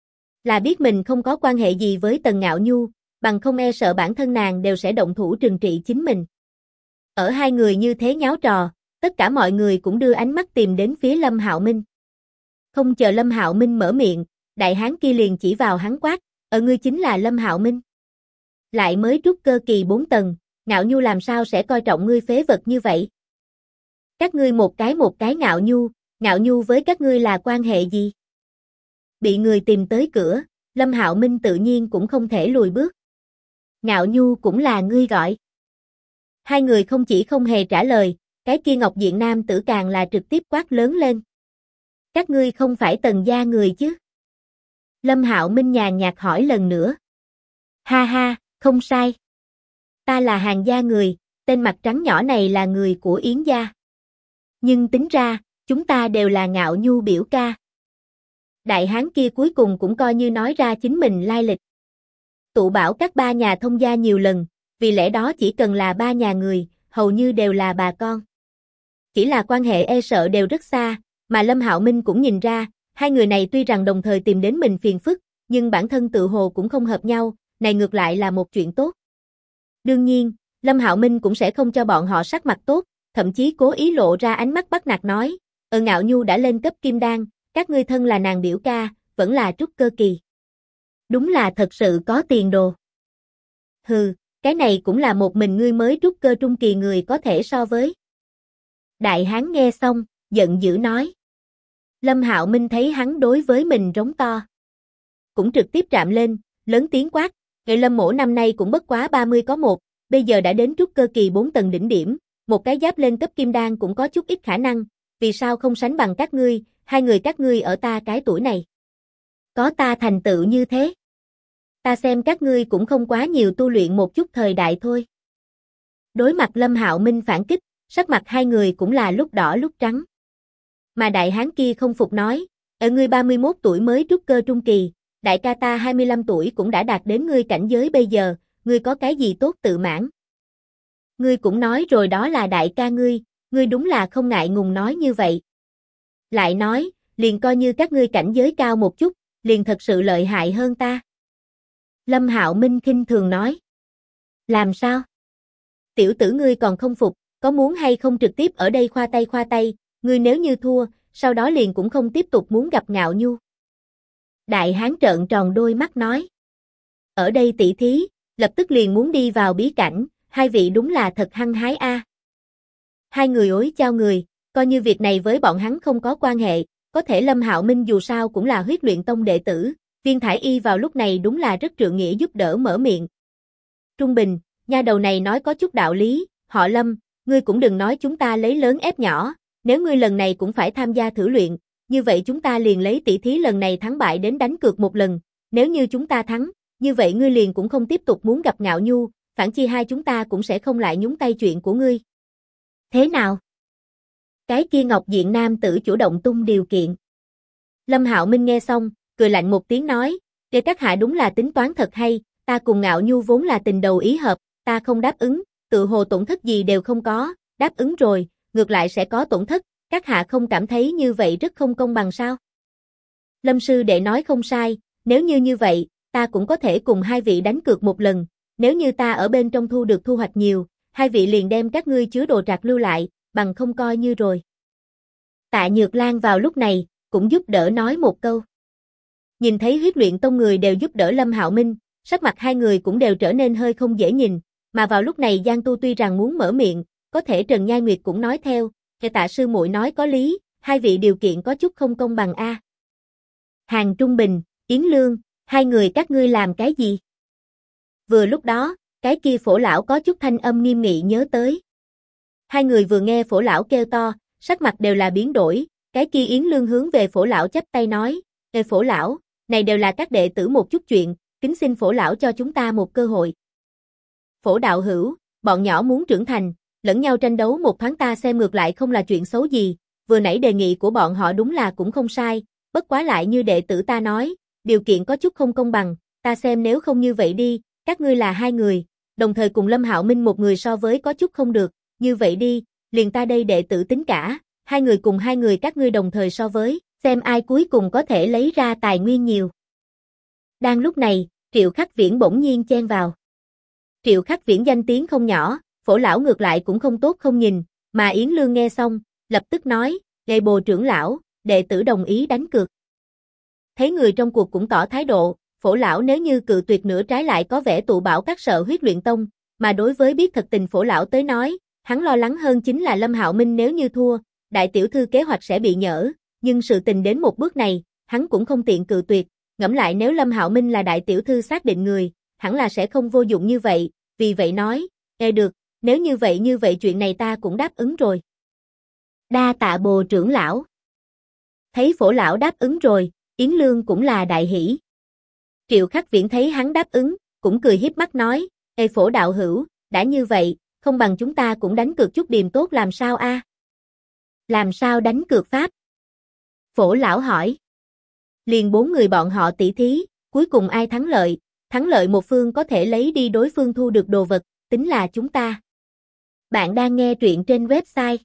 Là biết mình không có quan hệ gì với Tần Ngạo Nhu, bằng không e sợ bản thân nàng đều sẽ động thủ trừng trị chính mình. Ở hai người như thế nháo trò, tất cả mọi người cũng đưa ánh mắt tìm đến phía Lâm Hạo Minh. Không chờ Lâm Hạo Minh mở miệng, đại hán kia liền chỉ vào hắn quát, ngươi chính là Lâm Hạo Minh. Lại mới trúc cơ kỳ 4 tầng, Ngạo Nhu làm sao sẽ coi trọng ngươi phế vật như vậy? Các ngươi một cái Ngạo Nhu với các ngươi là quan hệ gì? Bị người tìm tới cửa, Lâm Hạo Minh tự nhiên cũng không thể lùi bước. Ngạo Nhu cũng là ngươi gọi. Hai người không chỉ không hề trả lời, cái kia Ngọc Diện nam tử càng là trực tiếp quát lớn lên. Các ngươi không phải Tần gia người chứ? Lâm Hạo Minh nhàn nhạt hỏi lần nữa. Ha ha, không sai. Ta là Hàn gia người, tên mặt trắng nhỏ này là người của Yến gia. Nhưng tính ra, chúng ta đều là Ngạo Nhu biểu ca. Đại hán kia cuối cùng cũng coi như nói ra chính mình lai lịch. Tụ bảo các ba nhà thông gia nhiều lần, vì lẽ đó chỉ cần là ba nhà người, hầu như đều là bà con. Chỉ là quan hệ e sợ đều rất xa, mà Lâm Hạo Minh cũng nhìn ra, hai người này tuy rằng đồng thời tìm đến mình phiền phức, nhưng bản thân tự hồ cũng không hợp nhau, này ngược lại là một chuyện tốt. Đương nhiên, Lâm Hạo Minh cũng sẽ không cho bọn họ sắc mặt tốt, thậm chí cố ý lộ ra ánh mắt bắt nạt nói, Ngạo Nhu đã lên cấp kim đan, các ngươi thân là nàng biểu ca, vẫn là trúc cơ kỳ. Đúng là thật sự có tiền đồ. Hừ, cái này cũng là một mình ngươi mới trúc cơ trung kỳ người có thể so với. Đại hán nghe xong, giận dữ nói. Lâm Hạo Minh thấy hắn đối với mình rống to. Cũng trực tiếp trạm lên, lớn tiếng quát, Lâm mỗ năm nay cũng bất quá 30 có một, bây giờ đã đến trúc cơ kỳ 4 tầng đỉnh điểm, một cái giáp lên cấp kim đan cũng có chút ít khả năng, vì sao không sánh bằng các ngươi, hai người các ngươi ở ta cái tuổi này. Có ta thành tựu như thế. Ta xem các ngươi cũng không quá nhiều tu luyện một chút thời đại thôi. Đối mặt Lâm Hạo Minh phản kích, sắc mặt hai người cũng là lúc đỏ lúc trắng. Mà đại hán kia không phục nói, ngươi 31 tuổi mới trúc cơ trung kỳ, đại ca ta 25 tuổi cũng đã đạt đến ngươi cảnh giới bây giờ, ngươi có cái gì tốt tự mãn. Ngươi cũng nói rồi đó là đại ca ngươi đúng là không ngại ngùng nói như vậy. Lại nói, liền coi như các ngươi cảnh giới cao một chút, liền thật sự lợi hại hơn ta. Lâm Hạo Minh khinh thường nói. Làm sao? Tiểu tử ngươi còn không phục, có muốn hay không trực tiếp ở đây khoa tay, ngươi nếu như thua, sau đó liền cũng không tiếp tục muốn gặp Ngạo Nhu. Đại hán trợn tròn đôi mắt nói. Ở đây tỷ thí, lập tức liền muốn đi vào bí cảnh, hai vị đúng là thật hăng hái a. Hai người ối chao người, coi như việc này với bọn hắn không có quan hệ, có thể Lâm Hạo Minh dù sao cũng là Huyết Luyện Tông đệ tử, Viên Thải Y vào lúc này đúng là rất trượng nghĩa giúp đỡ mở miệng. Trung Bình, nha đầu này nói có chút đạo lý, họ Lâm, ngươi cũng đừng nói chúng ta lấy lớn ép nhỏ, nếu ngươi lần này cũng phải tham gia thử luyện, như vậy chúng ta liền lấy tỷ thí lần này thắng bại đến đánh cược một lần, nếu như chúng ta thắng, như vậy ngươi liền cũng không tiếp tục muốn gặp Ngạo Nhu, phản chi hai chúng ta cũng sẽ không lại nhúng tay chuyện của ngươi. Thế nào? Cái kia Ngọc Diện nam tử chủ động tung điều kiện. Lâm Hạo Minh nghe xong, cười lạnh một tiếng nói, "Để các hạ đúng là tính toán thật hay, ta cùng Ngạo Nhu vốn là tình đầu ý hợp, ta không đáp ứng, tự hồ tổn thất gì đều không có, đáp ứng rồi, ngược lại sẽ có tổn thất, các hạ không cảm thấy như vậy rất không công bằng sao?" Lâm sư đệ nói không sai, nếu như vậy, ta cũng có thể cùng hai vị đánh cược một lần, nếu như ta ở bên trong thu được thu hoạch nhiều, hai vị liền đem các ngươi chứa đồ trạc lưu lại, bằng không coi như rồi. Tạ Nhược Lan vào lúc này, cũng giúp đỡ nói một câu. Nhìn thấy huyết luyện tông người đều giúp đỡ Lâm Hạo Minh, sắc mặt hai người cũng đều trở nên hơi không dễ nhìn, mà vào lúc này Giang Tu tuy rằng muốn mở miệng, có thể Trần Nhai Nguyệt cũng nói theo, Tạ sư muội nói có lý, hai vị điều kiện có chút không công bằng a. Hàng Trung Bình, Yến Lương, hai người các ngươi làm cái gì? Vừa lúc đó, cái kia Phổ lão có chút thanh âm nghiêm nghị nhớ tới. Hai người vừa nghe Phổ lão kêu to, sắc mặt đều là biến đổi, cái kia Yến Lương hướng về Phổ lão chắp tay nói, "Ê Phổ lão, này đều là các đệ tử một chút chuyện, kính xin Phổ lão cho chúng ta một cơ hội." Phổ đạo hữu, bọn nhỏ muốn trưởng thành, lẫn nhau tranh đấu một thoáng ta xem ngược lại không là chuyện xấu gì, vừa nãy đề nghị của bọn họ đúng là cũng không sai, bất quá lại như đệ tử ta nói, điều kiện có chút không công bằng, ta xem nếu không như vậy đi, các ngươi là hai người, đồng thời cùng Lâm Hạo Minh một người so với có chút không được, như vậy đi, liền ta đây đệ tử tính cả, hai người cùng hai người các ngươi đồng thời so với, xem ai cuối cùng có thể lấy ra tài nguyên nhiều. Đang lúc này, Triệu Khắc Viễn bỗng nhiên chen vào. Triệu Khắc Viễn danh tiếng không nhỏ, Phổ lão ngược lại cũng không tốt không nhìn, mà Yến Lương nghe xong, lập tức nói, "Ngài Bồ trưởng lão, đệ tử đồng ý đánh cược." Thấy người trong cuộc cũng tỏ thái độ, Phổ lão nếu như cự tuyệt nữa trái lại có vẻ tụ bảo các sợ huyết luyện tông, mà đối với biết thật tình Phổ lão tới nói, hắn lo lắng hơn chính là Lâm Hạo Minh nếu như thua, đại tiểu thư kế hoạch sẽ bị nhỡ, nhưng sự tình đến một bước này, hắn cũng không tiện cự tuyệt, ngẫm lại nếu Lâm Hạo Minh là đại tiểu thư xác định người, hẳn là sẽ không vô dụng như vậy, vì vậy nói, "Nghe được, nếu như vậy chuyện này ta cũng đáp ứng rồi." Đa tạ Bồ trưởng lão. Thấy Phổ lão đáp ứng rồi, Yến Lương cũng là đại hỉ. Triệu Khắc Viễn thấy hắn đáp ứng, cũng cười hiếp mắt nói, "Ê Phổ đạo hữu, đã như vậy, không bằng chúng ta cũng đánh cược chút điềm tốt làm sao a?" Làm sao đánh cược pháp? Phổ lão hỏi. Liền bốn người bọn họ tỷ thí, cuối cùng ai thắng lợi một phương có thể lấy đi đối phương thu được đồ vật, tính là chúng ta. Bạn đang nghe truyện trên website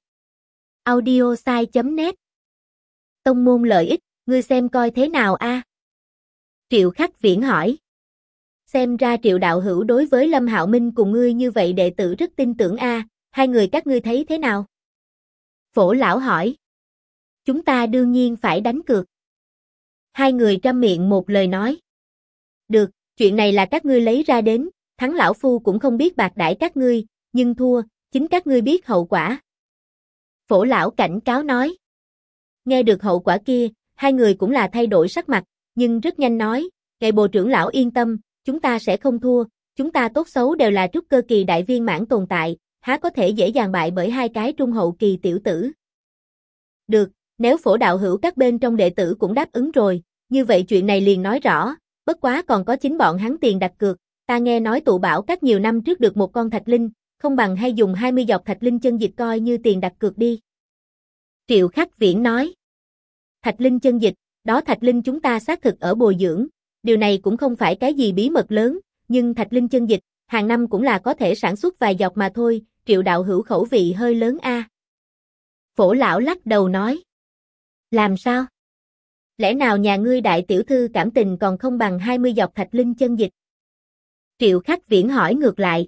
audiosai.net. Tông môn lợi ích, ngươi xem coi thế nào a? Triệu Khắc Viễn hỏi. Xem ra Triệu đạo hữu đối với Lâm Hạo Minh cùng ngươi như vậy đệ tử rất tin tưởng a, hai người các ngươi thấy thế nào? Phổ lão hỏi. Chúng ta đương nhiên phải đánh cược. Hai người trăm miệng một lời nói. Được, chuyện này là các ngươi lấy ra đến, thắng lão phu cũng không biết bạc đãi các ngươi, nhưng thua, chính các ngươi biết hậu quả. Phổ lão cảnh cáo nói. Nghe được hậu quả kia, hai người cũng là thay đổi sắc mặt, nhưng rất nhanh nói, "Ngài Bồ trưởng lão yên tâm, chúng ta sẽ không thua, chúng ta tốt xấu đều là trúc cơ kỳ đại viên mãn tồn tại, há có thể dễ dàng bại bởi hai cái trung hậu kỳ tiểu tử." Được, nếu Phổ đạo hữu các bên trong đệ tử cũng đáp ứng rồi, như vậy chuyện này liền nói rõ, bất quá còn có chính bọn hắn tiền đặt cược, ta nghe nói tụ bảo các nhiều năm trước được một con thạch linh, không bằng hay dùng 20 dọc thạch linh chân dịch coi như tiền đặt cược đi. Triệu Khắc Viễn nói. Thạch linh chân dịch, đó thạch linh chúng ta xác thực ở bồi dưỡng, điều này cũng không phải cái gì bí mật lớn, nhưng thạch linh chân dịch, hàng năm cũng là có thể sản xuất vài dọc mà thôi, Triệu đạo hữu khẩu vị hơi lớn a. Phổ lão lắc đầu nói. Làm sao? Lẽ nào nhà ngươi đại tiểu thư cảm tình còn không bằng 20 dọc thạch linh chân dịch? Triệu Khắc Viễn hỏi ngược lại.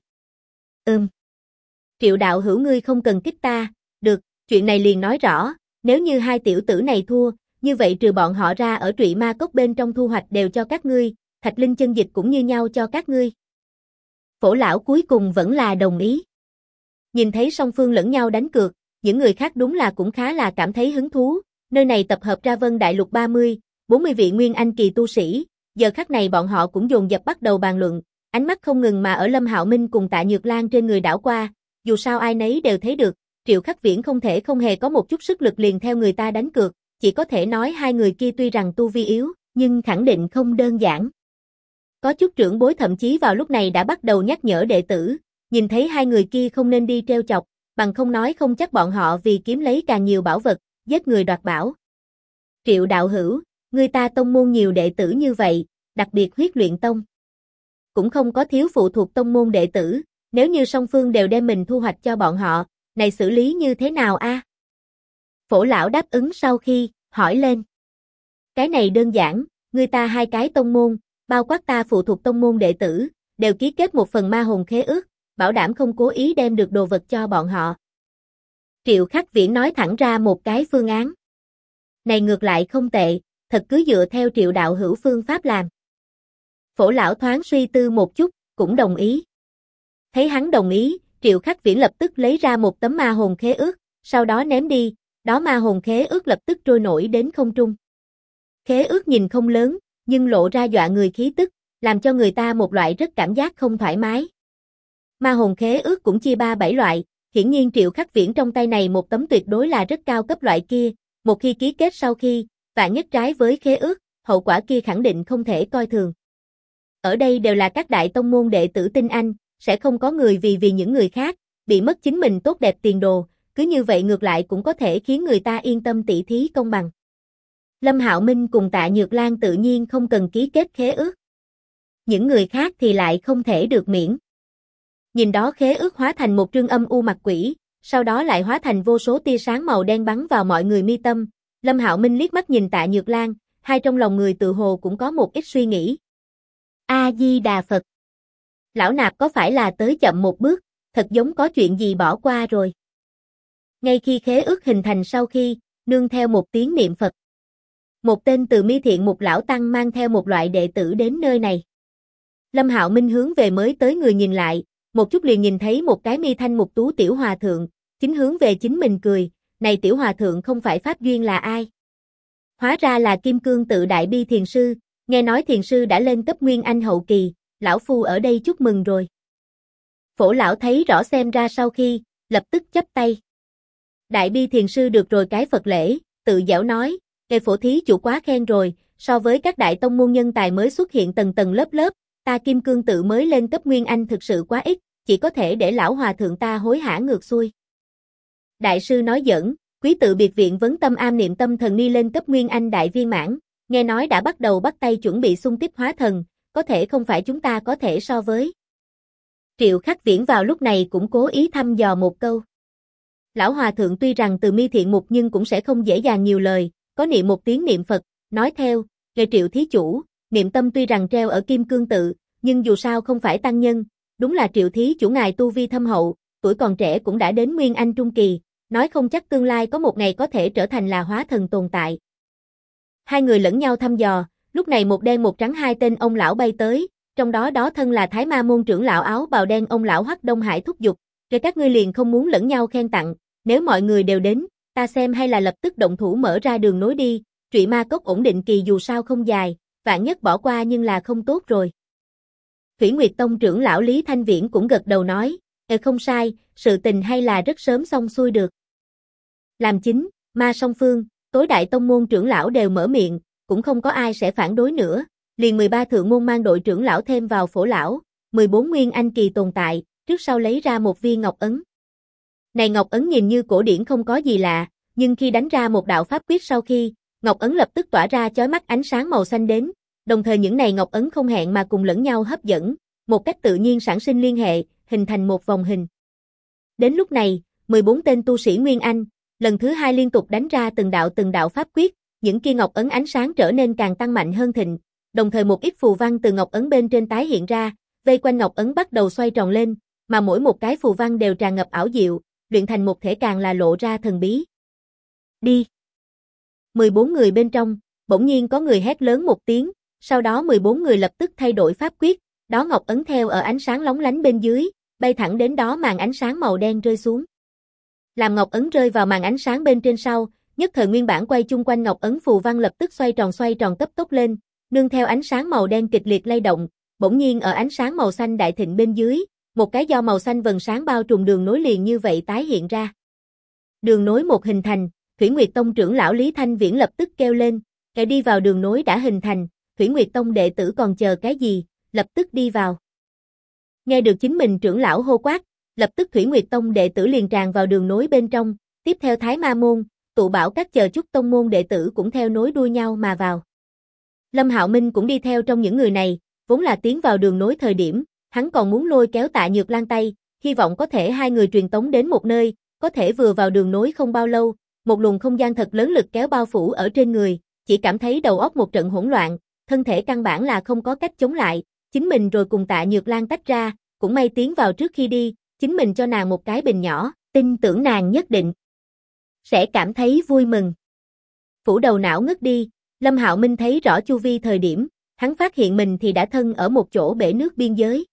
Triệu đạo hữu ngươi không cần kích ta, được, chuyện này liền nói rõ, nếu như hai tiểu tử này thua, như vậy trừ bọn họ ra ở Trụy Ma Cốc bên trong thu hoạch đều cho các ngươi, thạch linh chân dịch cũng như nhau cho các ngươi. Phổ lão cuối cùng vẫn là đồng ý. Nhìn thấy song phương lẫn nhau đánh cược, những người khác đúng là cũng khá là cảm thấy hứng thú, nơi này tập hợp ra Vân Đại Lục 30, 40 vị Nguyên Anh kỳ tu sĩ, giờ khắc này bọn họ cũng dồn dập bắt đầu bàn luận, ánh mắt không ngừng mà ở Lâm Hạo Minh cùng Tạ Nhược Lan trên người đảo qua, dù sao ai nấy đều thấy được, Triệu Khắc Viễn không thể không hề có một chút sức lực liền theo người ta đánh cược, chỉ có thể nói hai người kia tuy rằng tu vi yếu, nhưng khẳng định không đơn giản. Có chút trưởng bối thậm chí vào lúc này đã bắt đầu nhắc nhở đệ tử, nhìn thấy hai người kia không nên đi trêu chọc, bằng không nói không chắc bọn họ vì kiếm lấy càng nhiều bảo vật, giết người đoạt bảo. Triệu đạo hữu, người ta tông môn nhiều đệ tử như vậy, đặc biệt huyết luyện tông. Cũng không có thiếu phụ thuộc tông môn đệ tử, nếu như song phương đều đem mình thu hoạch cho bọn họ, này xử lý như thế nào a? Phổ lão đáp ứng sau khi, hỏi lên. Cái này đơn giản, người ta hai cái tông môn, bao quát ta phụ thuộc tông môn đệ tử, đều ký kết một phần ma hồn khế ước, bảo đảm không cố ý đem được đồ vật cho bọn họ. Triệu Khắc Viễn nói thẳng ra một cái phương án. Này ngược lại không tệ, thật cứ dựa theo Triệu đạo hữu phương pháp làm. Phổ lão thoáng suy tư một chút, cũng đồng ý. Thấy hắn đồng ý, Triệu Khắc Viễn lập tức lấy ra một tấm ma hồn khế ước, sau đó ném đi, đó ma hồn khế ước lập tức trôi nổi đến không trung. Khế ước nhìn không lớn, nhưng lộ ra dọa người khí tức, làm cho người ta một loại rất cảm giác không thoải mái. Ma hồn khế ước cũng chia 3-7 loại, hiển nhiên Triệu Khắc Viễn trong tay này một tấm tuyệt đối là rất cao cấp loại kia, một khi ký kết sau khi, vạn nhất trái với khế ước, hậu quả kia khẳng định không thể coi thường. Ở đây đều là các đại tông môn đệ tử tinh anh, sẽ không có người vì những người khác, bị mất chính mình tốt đẹp tiền đồ, cứ như vậy ngược lại cũng có thể khiến người ta yên tâm tỷ thí công bằng. Lâm Hạo Minh cùng Tạ Nhược Lan tự nhiên không cần ký kết khế ước. Những người khác thì lại không thể được miễn. Nhìn đó khế ước hóa thành một trương âm u mặt quỷ, sau đó lại hóa thành vô số tia sáng màu đen bắn vào mọi người mi tâm. Lâm Hạo Minh liếc mắt nhìn Tạ Nhược Lan, hai trong lòng người tự hồ cũng có một ít suy nghĩ. A Di Đà Phật. Lão nạp có phải là tới chậm một bước, thật giống có chuyện gì bỏ qua rồi. Ngay khi khế ước hình thành sau khi, nương theo một tiếng niệm Phật. Một tên từ Mi Thiện Mục lão tăng mang theo một loại đệ tử đến nơi này. Lâm Hạo Minh hướng về mới tới người nhìn lại, một chút liền nhìn thấy một cái mi thanh mục tú tiểu hòa thượng, chính hướng về chính mình cười, này tiểu hòa thượng không phải Pháp Duyên là ai? Hóa ra là Kim Cương Tự Đại Bi Thiền Sư, nghe nói Thiền Sư đã lên cấp Nguyên Anh hậu kỳ, lão phu ở đây chúc mừng rồi. Phổ lão thấy rõ xem ra sau khi, lập tức chắp tay. Đại Bi Thiền Sư được rồi cái Phật lễ, tự giảo nói, Ê Phổ thí chủ quá khen rồi, so với các đại tông môn nhân tài mới xuất hiện tầng tầng lớp lớp, ta Kim Cương Tự mới lên cấp Nguyên Anh thực sự quá ít, chỉ có thể để lão hòa thượng ta hối hả ngược xuôi. Đại sư nói giỡn, quý tự biệt viện vấn tâm am niệm tâm thần ni lên cấp Nguyên Anh đại viên mãn, nghe nói đã bắt đầu bắt tay chuẩn bị xung kích hóa thần, có thể không phải chúng ta có thể so với. Triệu Khắc Viễn vào lúc này cũng cố ý thăm dò một câu. Lão hòa thượng tuy rằng từ Mi Thiện Mục nhưng cũng sẽ không dễ dàng nhiều lời, có niệm một tiếng niệm Phật, nói theo, nghe Triệu thí chủ, niệm tâm tuy rằng treo ở Kim Cương Tự, nhưng dù sao không phải tăng nhân, đúng là Triệu thí chủ ngài tu vi thâm hậu, tuổi còn trẻ cũng đã đến Nguyên Anh trung kỳ, nói không chắc tương lai có một ngày có thể trở thành là hóa thần tồn tại. Hai người lẫn nhau thăm dò, lúc này một đen một trắng hai tên ông lão bay tới, trong đó thân là Thái Ma môn trưởng lão áo bào đen ông lão Hoắc Đông Hải thúc giục, rồi các ngươi liền không muốn lẫn nhau khen tặng, nếu mọi người đều đến, ta xem hay là lập tức động thủ mở ra đường nối đi, Trụy Ma Cốc ổn định kỳ dù sao không dài, vạn nhất bỏ qua nhưng là không tốt rồi. Thủy Nguyệt Tông trưởng lão Lý Thanh Viễn cũng gật đầu nói, không sai, sự tình hay là rất sớm xong xuôi được. Làm chính, ma song phương, tối đại tông môn trưởng lão đều mở miệng, cũng không có ai sẽ phản đối nữa, liền 13 thượng môn mang đội trưởng lão thêm vào Phổ lão, 14 nguyên anh kỳ tồn tại, trước sau lấy ra một viên ngọc ấn. Này ngọc ấn nhìn như cổ điển không có gì lạ, nhưng khi đánh ra một đạo pháp quyết sau khi, ngọc ấn lập tức tỏa ra chói mắt ánh sáng màu xanh đến, đồng thời những này ngọc ấn không hẹn mà cùng lẫn nhau hấp dẫn, một cách tự nhiên sản sinh liên hệ, hình thành một vòng hình. Đến lúc này, 14 tên tu sĩ Nguyên Anh, lần thứ hai liên tục đánh ra từng đạo pháp quyết, những kia ngọc ấn ánh sáng trở nên càng tăng mạnh hơn thịnh, đồng thời một ít phù văn từ ngọc ấn bên trên tái hiện ra, vây quanh ngọc ấn bắt đầu xoay tròn lên, mà mỗi một cái phù văn đều tràn ngập ảo diệu, luyện thành một thể càng là lộ ra thần bí. Đi! 14 người bên trong, bỗng nhiên có người hét lớn một tiếng, sau đó 14 người lập tức thay đổi pháp quyết, đó ngọc ấn theo ở ánh sáng lóng lánh bên dưới, bay thẳng đến đó màn ánh sáng màu đen rơi xuống. Làm ngọc ấn rơi vào màn ánh sáng bên trên sau, nhất thời nguyên bản quay chung quanh ngọc ấn phù văn lập tức xoay tròn cấp tốc lên, nương theo ánh sáng màu đen kịch liệt lay động, bỗng nhiên ở ánh sáng màu xanh đại thịnh bên dưới, một cái do màu xanh vầng sáng bao trùm đường nối liền như vậy tái hiện ra. Đường nối một hình thành, Thủy Nguyệt Tông trưởng lão Lý Thanh Viễn lập tức kêu lên, kẻ đi vào đường nối đã hình thành, Thủy Nguyệt Tông đệ tử còn chờ cái gì, lập tức đi vào. Nghe được chính mình trưởng lão hô quát, lập tức Thủy Nguyệt Tông đệ tử liền tràn vào đường nối bên trong, tiếp theo Thái Ma môn, Tụ Bảo các chờ chút tông môn đệ tử cũng theo nối đuôi nhau mà vào. Lâm Hạo Minh cũng đi theo trong những người này, vốn là tiến vào đường nối thời điểm, hắn còn muốn lôi kéo Tạ Nhược Lan tay, hy vọng có thể hai người truyền tống đến một nơi, có thể vừa vào đường nối không bao lâu, một luồng không gian thật lớn lực kéo bao phủ ở trên người, chỉ cảm thấy đầu óc một trận hỗn loạn, thân thể căn bản là không có cách chống lại, chính mình rồi cùng Tạ Nhược Lan tách ra, cũng may tiến vào trước khi đi, chính mình cho nàng một cái bình nhỏ, tin tưởng nàng nhất định sẽ cảm thấy vui mừng. Phủ đầu não ngất đi, Lâm Hạo Minh thấy rõ chu vi thời điểm, hắn phát hiện mình thì đã thân ở một chỗ bể nước biên giới.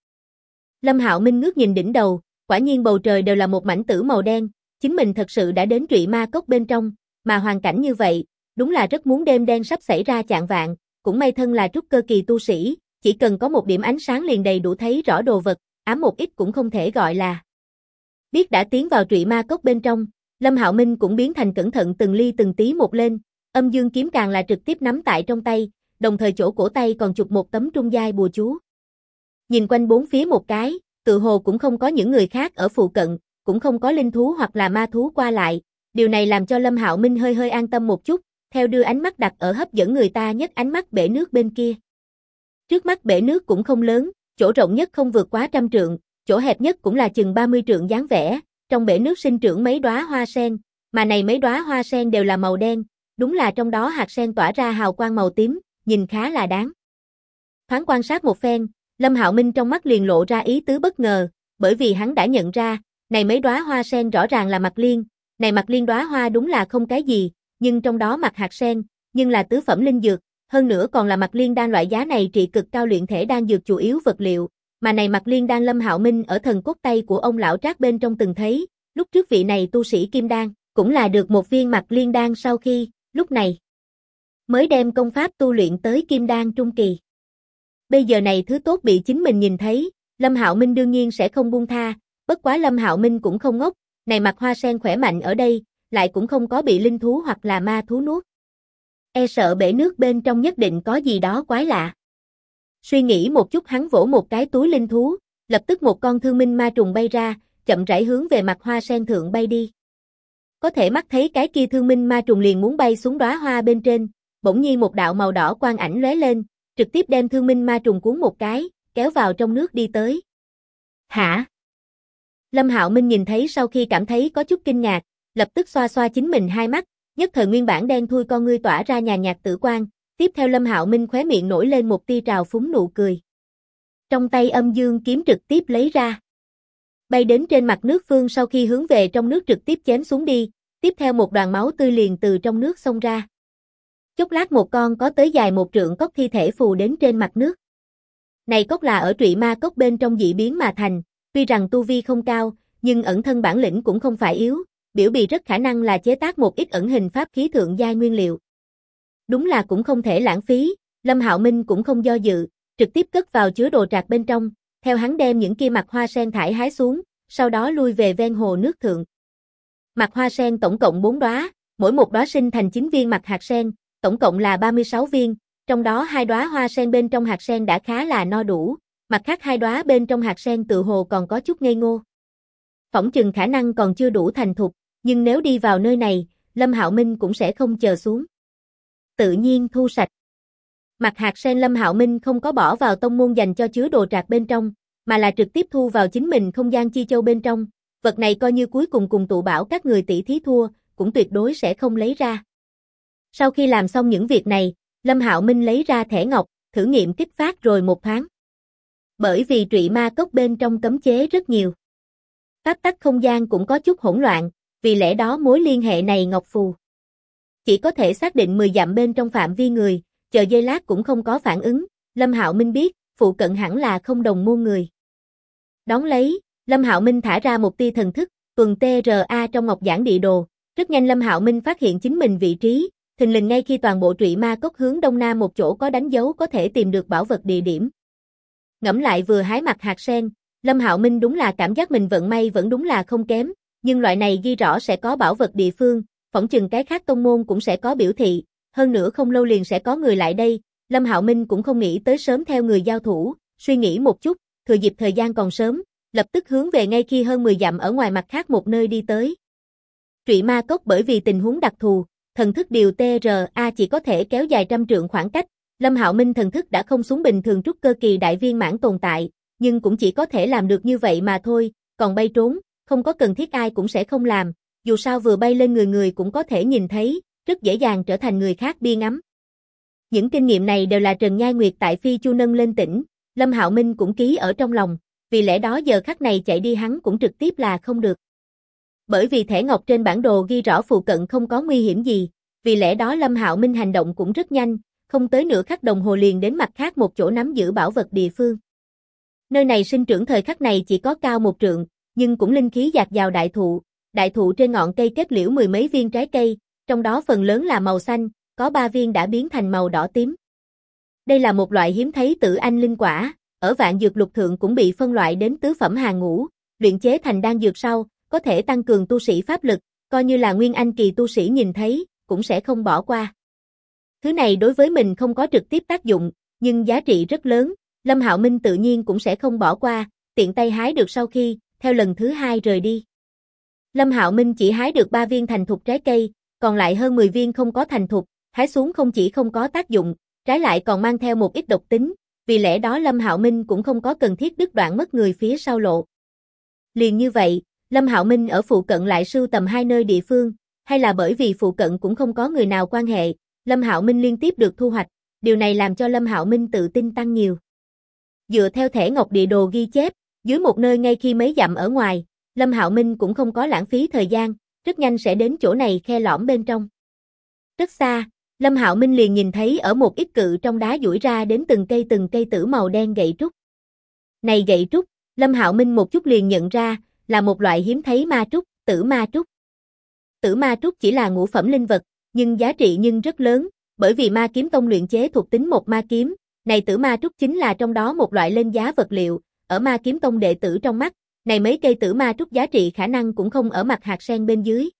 Lâm Hạo Minh ngước nhìn đỉnh đầu, quả nhiên bầu trời đều là một mảnh tử màu đen, chính mình thật sự đã đến Trụy Ma Cốc bên trong, mà hoàn cảnh như vậy, đúng là rất muốn đêm đen sắp xảy ra chạng vạng, cũng may thân là trúc cơ kỳ tu sĩ, chỉ cần có một điểm ánh sáng liền đầy đủ thấy rõ đồ vật, ám một ít cũng không thể gọi là. Biết đã tiến vào Trụy Ma Cốc bên trong, Lâm Hạo Minh cũng biến thành cẩn thận từng ly từng tí một lên, âm dương kiếm càng là trực tiếp nắm tại trong tay, đồng thời chỗ cổ tay còn chụp một tấm trung giai bùa chú. Nhìn quanh bốn phía một cái, tự hồ cũng không có những người khác ở phụ cận, cũng không có linh thú hoặc là ma thú qua lại, điều này làm cho Lâm Hạo Minh hơi hơi an tâm một chút, theo đưa ánh mắt đặt ở hấp dẫn người ta nhất ánh mắt bể nước bên kia. Trước mắt bể nước cũng không lớn, chỗ rộng nhất không vượt quá 100 trượng, chỗ hẹp nhất cũng là chừng 30 trượng dáng vẻ, trong bể nước sinh trưởng mấy đóa hoa sen, mà này mấy đóa hoa sen đều là màu đen, đúng là trong đó hạt sen tỏa ra hào quang màu tím, nhìn khá là đáng. Thoáng quan sát một phen, Lâm Hạo Minh trong mắt liền lộ ra ý tứ bất ngờ, bởi vì hắn đã nhận ra, này mấy đóa hoa sen rõ ràng là mặc liên, này mặc liên đóa hoa đúng là không cái gì, nhưng trong đó mặc hạt sen, nhưng là tứ phẩm linh dược, hơn nữa còn là mặc liên đan loại giá này trị cực cao luyện thể đan dược chủ yếu vật liệu, mà này mặc liên đan Lâm Hạo Minh ở thần cốt tay của ông lão Trác bên trong từng thấy, lúc trước vị này tu sĩ kim đan, cũng là được một viên mặc liên đan sau khi, lúc này mới đem công pháp tu luyện tới kim đan trung kỳ. Bây giờ này thứ tốt bị chính mình nhìn thấy, Lâm Hạo Minh đương nhiên sẽ không buông tha, bất quá Lâm Hạo Minh cũng không ngốc, này mặc hoa sen khỏe mạnh ở đây, lại cũng không có bị linh thú hoặc là ma thú nuốt. E sợ bể nước bên trong nhất định có gì đó quái lạ. Suy nghĩ một chút hắn vỗ một cái túi linh thú, lập tức một con thương minh ma trùng bay ra, chậm rãi hướng về mặt hoa sen thượng bay đi. Có thể mắt thấy cái kia thương minh ma trùng liền muốn bay xuống đóa hoa bên trên, bỗng nhiên một đạo màu đỏ quang ảnh lóe lên, trực tiếp đem thương minh ma trùng cuốn một cái, kéo vào trong nước đi tới. Hả? Lâm Hạo Minh nhìn thấy sau khi cảm thấy có chút kinh ngạc, lập tức xoa xoa chính mình hai mắt, nhất thời nguyên bản đen thui con ngươi tỏa ra nhàn nhạt tử quang, tiếp theo Lâm Hạo Minh khóe miệng nổi lên một tia trào phúng nụ cười. Trong tay âm dương kiếm trực tiếp lấy ra. Bay đến trên mặt nước phương sau khi hướng về trong nước trực tiếp chém xuống đi, tiếp theo một đoàn máu tươi liền từ trong nước xông ra. Chốc lát một con có tới dài 1 trượng cốc thi thể phù đến trên mặt nước. Này cốc là ở Trụy Ma Cốc bên trong dị biến mà thành, tuy rằng tu vi không cao, nhưng ẩn thân bản lĩnh cũng không phải yếu, biểu bì rất khả năng là chế tác một ít ẩn hình pháp khí thượng giai nguyên liệu. Đúng là cũng không thể lãng phí, Lâm Hạo Minh cũng không do dự, trực tiếp cất vào chứa đồ trạc bên trong, theo hắn đem những kia mặt hoa sen thải hái xuống, sau đó lui về ven hồ nước thượng. Mặt hoa sen tổng cộng 4 đóa, mỗi một đóa sinh thành 9 viên mặt hạt sen, tổng cộng là 36 viên, trong đó 2 đóa hoa sen bên trong hạt sen đã khá là no đủ, mặt khác 2 đóa bên trong hạt sen tự hồ còn có chút ngây ngô. Phỏng chừng khả năng còn chưa đủ thành thục, nhưng nếu đi vào nơi này, Lâm Hạo Minh cũng sẽ không chờ xuống. Tự nhiên thu sạch. Mặt hạt sen Lâm Hạo Minh không có bỏ vào tông môn dành cho chứa đồ trạc bên trong, mà là trực tiếp thu vào chính mình không gian chi châu bên trong, vật này coi như cuối cùng cùng tụ bảo các người tỷ thí thua, cũng tuyệt đối sẽ không lấy ra. Sau khi làm xong những việc này, Lâm Hạo Minh lấy ra thẻ ngọc, thử nghiệm kích phát rồi một thoáng. Bởi vì Trụy Ma Cốc bên trong cấm chế rất nhiều. Pháp tắc không gian cũng có chút hỗn loạn, vì lẽ đó mối liên hệ này ngọc phù chỉ có thể xác định 10 dặm bên trong phạm vi người, chờ giây lát cũng không có phản ứng, Lâm Hạo Minh biết, phụ cận hẳn là không đồng môn người. Đón lấy, Lâm Hạo Minh thả ra một tia thần thức, tuần TRA trong ngọc giản địa đồ, rất nhanh Lâm Hạo Minh phát hiện chính mình vị trí, thình lình ngay khi toàn bộ Trụy Ma Cốc hướng đông nam một chỗ có đánh dấu có thể tìm được bảo vật địa điểm. Ngẫm lại vừa hái mặt hạt sen, Lâm Hạo Minh đúng là cảm giác mình vận may vẫn đúng là không kém, nhưng loại này ghi rõ sẽ có bảo vật địa phương, phỏng chừng cái khác tông môn cũng sẽ có biểu thị, hơn nữa không lâu liền sẽ có người lại đây, Lâm Hạo Minh cũng không nghĩ tới sớm theo người giao thủ, suy nghĩ một chút, thừa dịp thời gian còn sớm, lập tức hướng về ngay khi hơn 10 dặm ở ngoài mặt khác một nơi đi tới. Trụy Ma Cốc bởi vì tình huống đặc thù, thần thức điều TRA chỉ có thể kéo dài trăm trượng khoảng cách, Lâm Hạo Minh thần thức đã không xuống bình thường trúc cơ kỳ đại viên mãn tồn tại, nhưng cũng chỉ có thể làm được như vậy mà thôi, còn bay trốn, không có cần thiết ai cũng sẽ không làm, dù sao vừa bay lên người người cũng có thể nhìn thấy, rất dễ dàng trở thành người khác bia ngắm. Những kinh nghiệm này đều là Trần Nhai Nguyệt tại Phi Chu nâng lên tỉnh, Lâm Hạo Minh cũng ký ở trong lòng, vì lẽ đó giờ khắc này chạy đi hắn cũng trực tiếp là không được. Bởi vì thẻ ngọc trên bản đồ ghi rõ phụ cận không có nguy hiểm gì, vì lẽ đó Lâm Hạo Minh hành động cũng rất nhanh, không tới nửa khắc đồng hồ liền đến mặt khác một chỗ nắm giữ bảo vật địa phương. Nơi này sinh trưởng thời khắc này chỉ có cao 1 trượng, nhưng cũng linh khí dạt dào đại thụ trên ngọn cây kết liễu 10 mấy viên trái cây, trong đó phần lớn là màu xanh, có 3 viên đã biến thành màu đỏ tím. Đây là một loại hiếm thấy tử anh linh quả, ở Vạn Dược Lục thượng cũng bị phân loại đến tứ phẩm hàng ngũ, luyện chế thành đan dược sau, có thể tăng cường tu sĩ pháp lực, coi như là nguyên anh kỳ tu sĩ nhìn thấy, cũng sẽ không bỏ qua. Thứ này đối với mình không có trực tiếp tác dụng, nhưng giá trị rất lớn, Lâm Hạo Minh tự nhiên cũng sẽ không bỏ qua, tiện tay hái được sau khi, theo lần thứ 2 rời đi. Lâm Hạo Minh chỉ hái được 3 viên thành thục trái cây, còn lại hơn 10 viên không có thành thục, hái xuống không chỉ không có tác dụng, trái lại còn mang theo một ít độc tính, vì lẽ đó Lâm Hạo Minh cũng không có cần thiết đứt đoạn mất người phía sau lộ. Liền như vậy, Lâm Hạo Minh ở phụ cận lại sưu tầm 2 nơi địa phương, hay là bởi vì phụ cận cũng không có người nào quan hệ, Lâm Hạo Minh liên tiếp được thu hoạch, điều này làm cho Lâm Hạo Minh tự tin tăng nhiều. Dựa theo thẻ ngọc địa đồ ghi chép, dưới một nơi ngay khi mấy dặm ở ngoài, Lâm Hạo Minh cũng không có lãng phí thời gian, rất nhanh sẽ đến chỗ này khe lõm bên trong. Rất xa, Lâm Hạo Minh liền nhìn thấy ở một ít cự trong đá duỗi ra đến từng cây tử màu đen gậy trúc. Này gậy trúc, Lâm Hạo Minh một chút liền nhận ra, là một loại hiếm thấy ma trúc, tử ma trúc. Tử ma trúc chỉ là ngũ phẩm linh vật, nhưng giá trị nhưng rất lớn, bởi vì Ma Kiếm Tông luyện chế thuộc tính một ma kiếm, này tử ma trúc chính là trong đó một loại lên giá vật liệu, ở Ma Kiếm Tông đệ tử trong mắt, này mấy cây tử ma trúc giá trị khả năng cũng không ở mặt hạt sen bên dưới.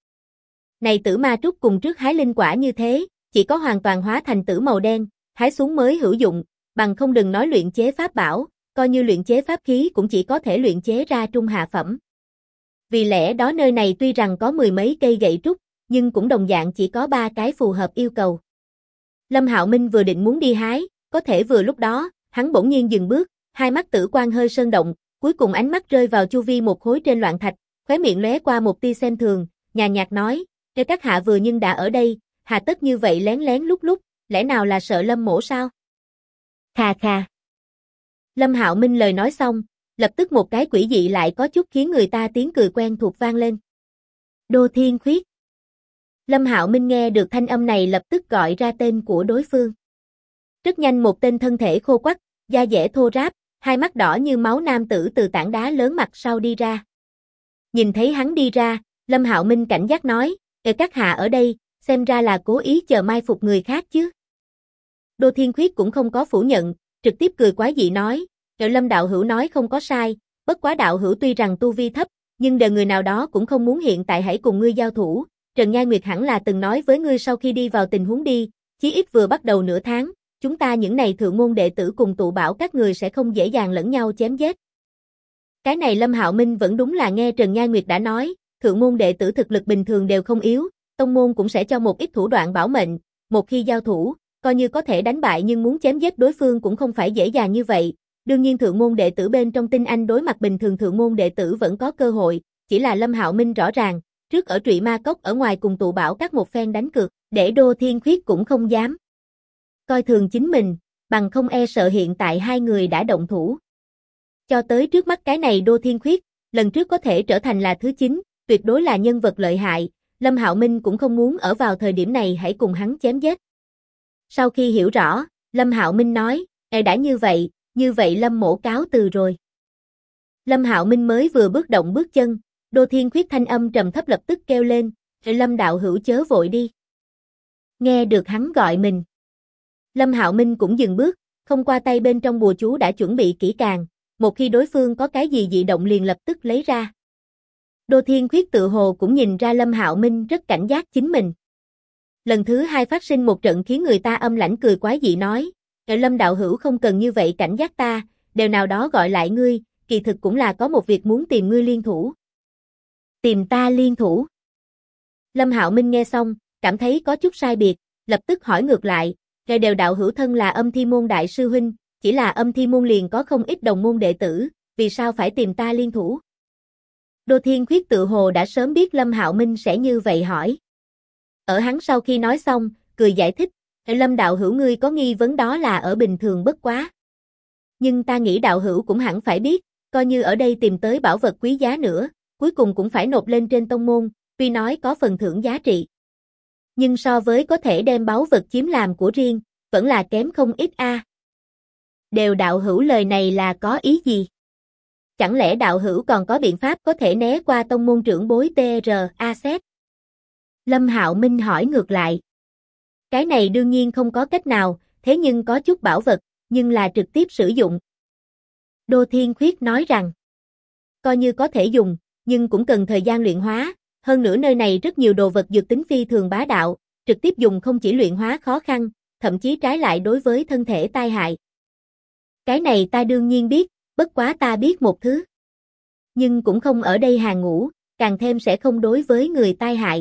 Này tử ma trúc cùng trước hái linh quả như thế, chỉ có hoàn toàn hóa thành tử màu đen, hái xuống mới hữu dụng, bằng không đừng nói luyện chế pháp bảo, coi như luyện chế pháp khí cũng chỉ có thể luyện chế ra trung hạ phẩm. Vì lẽ đó nơi này tuy rằng có 10 mấy cây gậy trúc, nhưng cũng đồng dạng chỉ có 3 cái phù hợp yêu cầu. Lâm Hạo Minh vừa định muốn đi hái, có thể vừa lúc đó, hắn bỗng nhiên dừng bước, hai mắt tử quang hơi sơn động, cuối cùng ánh mắt rơi vào chu vi một khối trên loạn thạch, khóe miệng lóe qua một tia xem thường, nhàn nhạt nói, "Nếu các hạ vừa nhưng đã ở đây, hà tất như vậy lén lén lút lút, lẽ nào là sợ Lâm mỗ sao?" Khà khà. Lâm Hạo Minh lời nói xong, lập tức một cái quỷ dị lại có chút khiến người ta tiếng cười quen thuộc vang lên. Đô Thiên Khuyết. Lâm Hạo Minh nghe được thanh âm này lập tức gọi ra tên của đối phương. Rất nhanh một tên thân thể khô quắt, da dẻ thô ráp, hai mắt đỏ như máu nam tử từ tảng đá lớn mặt sau đi ra. Nhìn thấy hắn đi ra, Lâm Hạo Minh cảnh giác nói, các hạ ở đây, xem ra là cố ý chờ mai phục người khác chứ." Đô Thiên Khuyết cũng không có phủ nhận, trực tiếp cười quái dị nói, Lâm đạo hữu nói không có sai, bất quá đạo hữu tuy rằng tu vi thấp, nhưng đời người nào đó cũng không muốn hiện tại hãy cùng ngươi giao thủ, Trần Nhai Nguyệt hẳn là từng nói với ngươi sau khi đi vào tình huống đi, chí ít vừa bắt đầu nửa tháng, chúng ta những này thượng môn đệ tử cùng tụ bảo các người sẽ không dễ dàng lẫn nhau chém giết. Cái này Lâm Hạo Minh vẫn đúng là nghe Trần Nhai Nguyệt đã nói, thượng môn đệ tử thực lực bình thường đều không yếu, tông môn cũng sẽ cho một ít thủ đoạn bảo mệnh, một khi giao thủ, coi như có thể đánh bại nhưng muốn chém giết đối phương cũng không phải dễ dàng như vậy. Đương nhiên thượng môn đệ tử bên trong tinh anh đối mặt bình thường thượng môn đệ tử vẫn có cơ hội, chỉ là Lâm Hạo Minh rõ ràng, trước ở Trụy Ma Cốc ở ngoài cùng tụ bảo các một phen đánh cược, để Đô Thiên Khuyết cũng không dám coi thường chính mình, bằng không e sợ hiện tại hai người đã động thủ. Cho tới trước mắt cái này Đô Thiên Khuyết, lần trước có thể trở thành là thứ 9, tuyệt đối là nhân vật lợi hại, Lâm Hạo Minh cũng không muốn ở vào thời điểm này hãy cùng hắn chém giết. Sau khi hiểu rõ, Lâm Hạo Minh nói, đã như vậy Lâm mỗ cáo từ rồi. Lâm Hạo Minh mới vừa bước động bước chân, Đô Thiên Khuyết thanh âm trầm thấp lập tức kêu lên, Lâm đạo hữu chớ vội đi. Nghe được hắn gọi mình. Lâm Hạo Minh cũng dừng bước, không qua tay bên trong bùa chú đã chuẩn bị kỹ càng, một khi đối phương có cái gì dị động liền lập tức lấy ra. Đô Thiên Khuyết tự hồ cũng nhìn ra Lâm Hạo Minh rất cảnh giác chính mình. Lần thứ 2 phát sinh một trận khiến người ta âm lãnh cười quái dị nói, Lâm đạo hữu không cần như vậy cảnh giác ta, điều nào đó gọi lại ngươi, kỳ thực cũng là có một việc muốn tìm ngươi liên thủ. Tìm ta liên thủ? Lâm Hạo Minh nghe xong, cảm thấy có chút sai biệt, lập tức hỏi ngược lại, đều đạo hữu thân là Âm Thi môn đại sư huynh, chỉ là Âm Thi môn liền có không ít đồng môn đệ tử, vì sao phải tìm ta liên thủ? Đô Thiên Khuyết tự hồ đã sớm biết Lâm Hạo Minh sẽ như vậy hỏi. Ở hắn sau khi nói xong, cười giải thích, Lâm đạo hữu ngươi có nghi vấn đó là ở bình thường bất quá. Nhưng ta nghĩ đạo hữu cũng hẳn phải biết, coi như ở đây tìm tới bảo vật quý giá nữa, cuối cùng cũng phải nộp lên trên tông môn, tuy nói có phần thưởng giá trị. Nhưng so với có thể đem báu vật chiếm làm của riêng, vẫn là kém không ít a. Đều đạo hữu lời này là có ý gì? Chẳng lẽ đạo hữu còn có biện pháp có thể né qua tông môn trưởng bối TRA xét? Lâm Hạo Minh hỏi ngược lại. Cái này đương nhiên không có cách nào, thế nhưng có chút bảo vật, nhưng là trực tiếp sử dụng. Đô Thiên Khuyết nói rằng, coi như có thể dùng, nhưng cũng cần thời gian luyện hóa, hơn nữa nơi này rất nhiều đồ vật dược tính phi thường bá đạo, trực tiếp dùng không chỉ luyện hóa khó khăn, thậm chí trái lại đối với thân thể tai hại. Cái này ta đương nhiên biết, bất quá ta biết một thứ. Nhưng cũng không ở đây hàng ngũ, càng thêm sẽ không đối với người tai hại.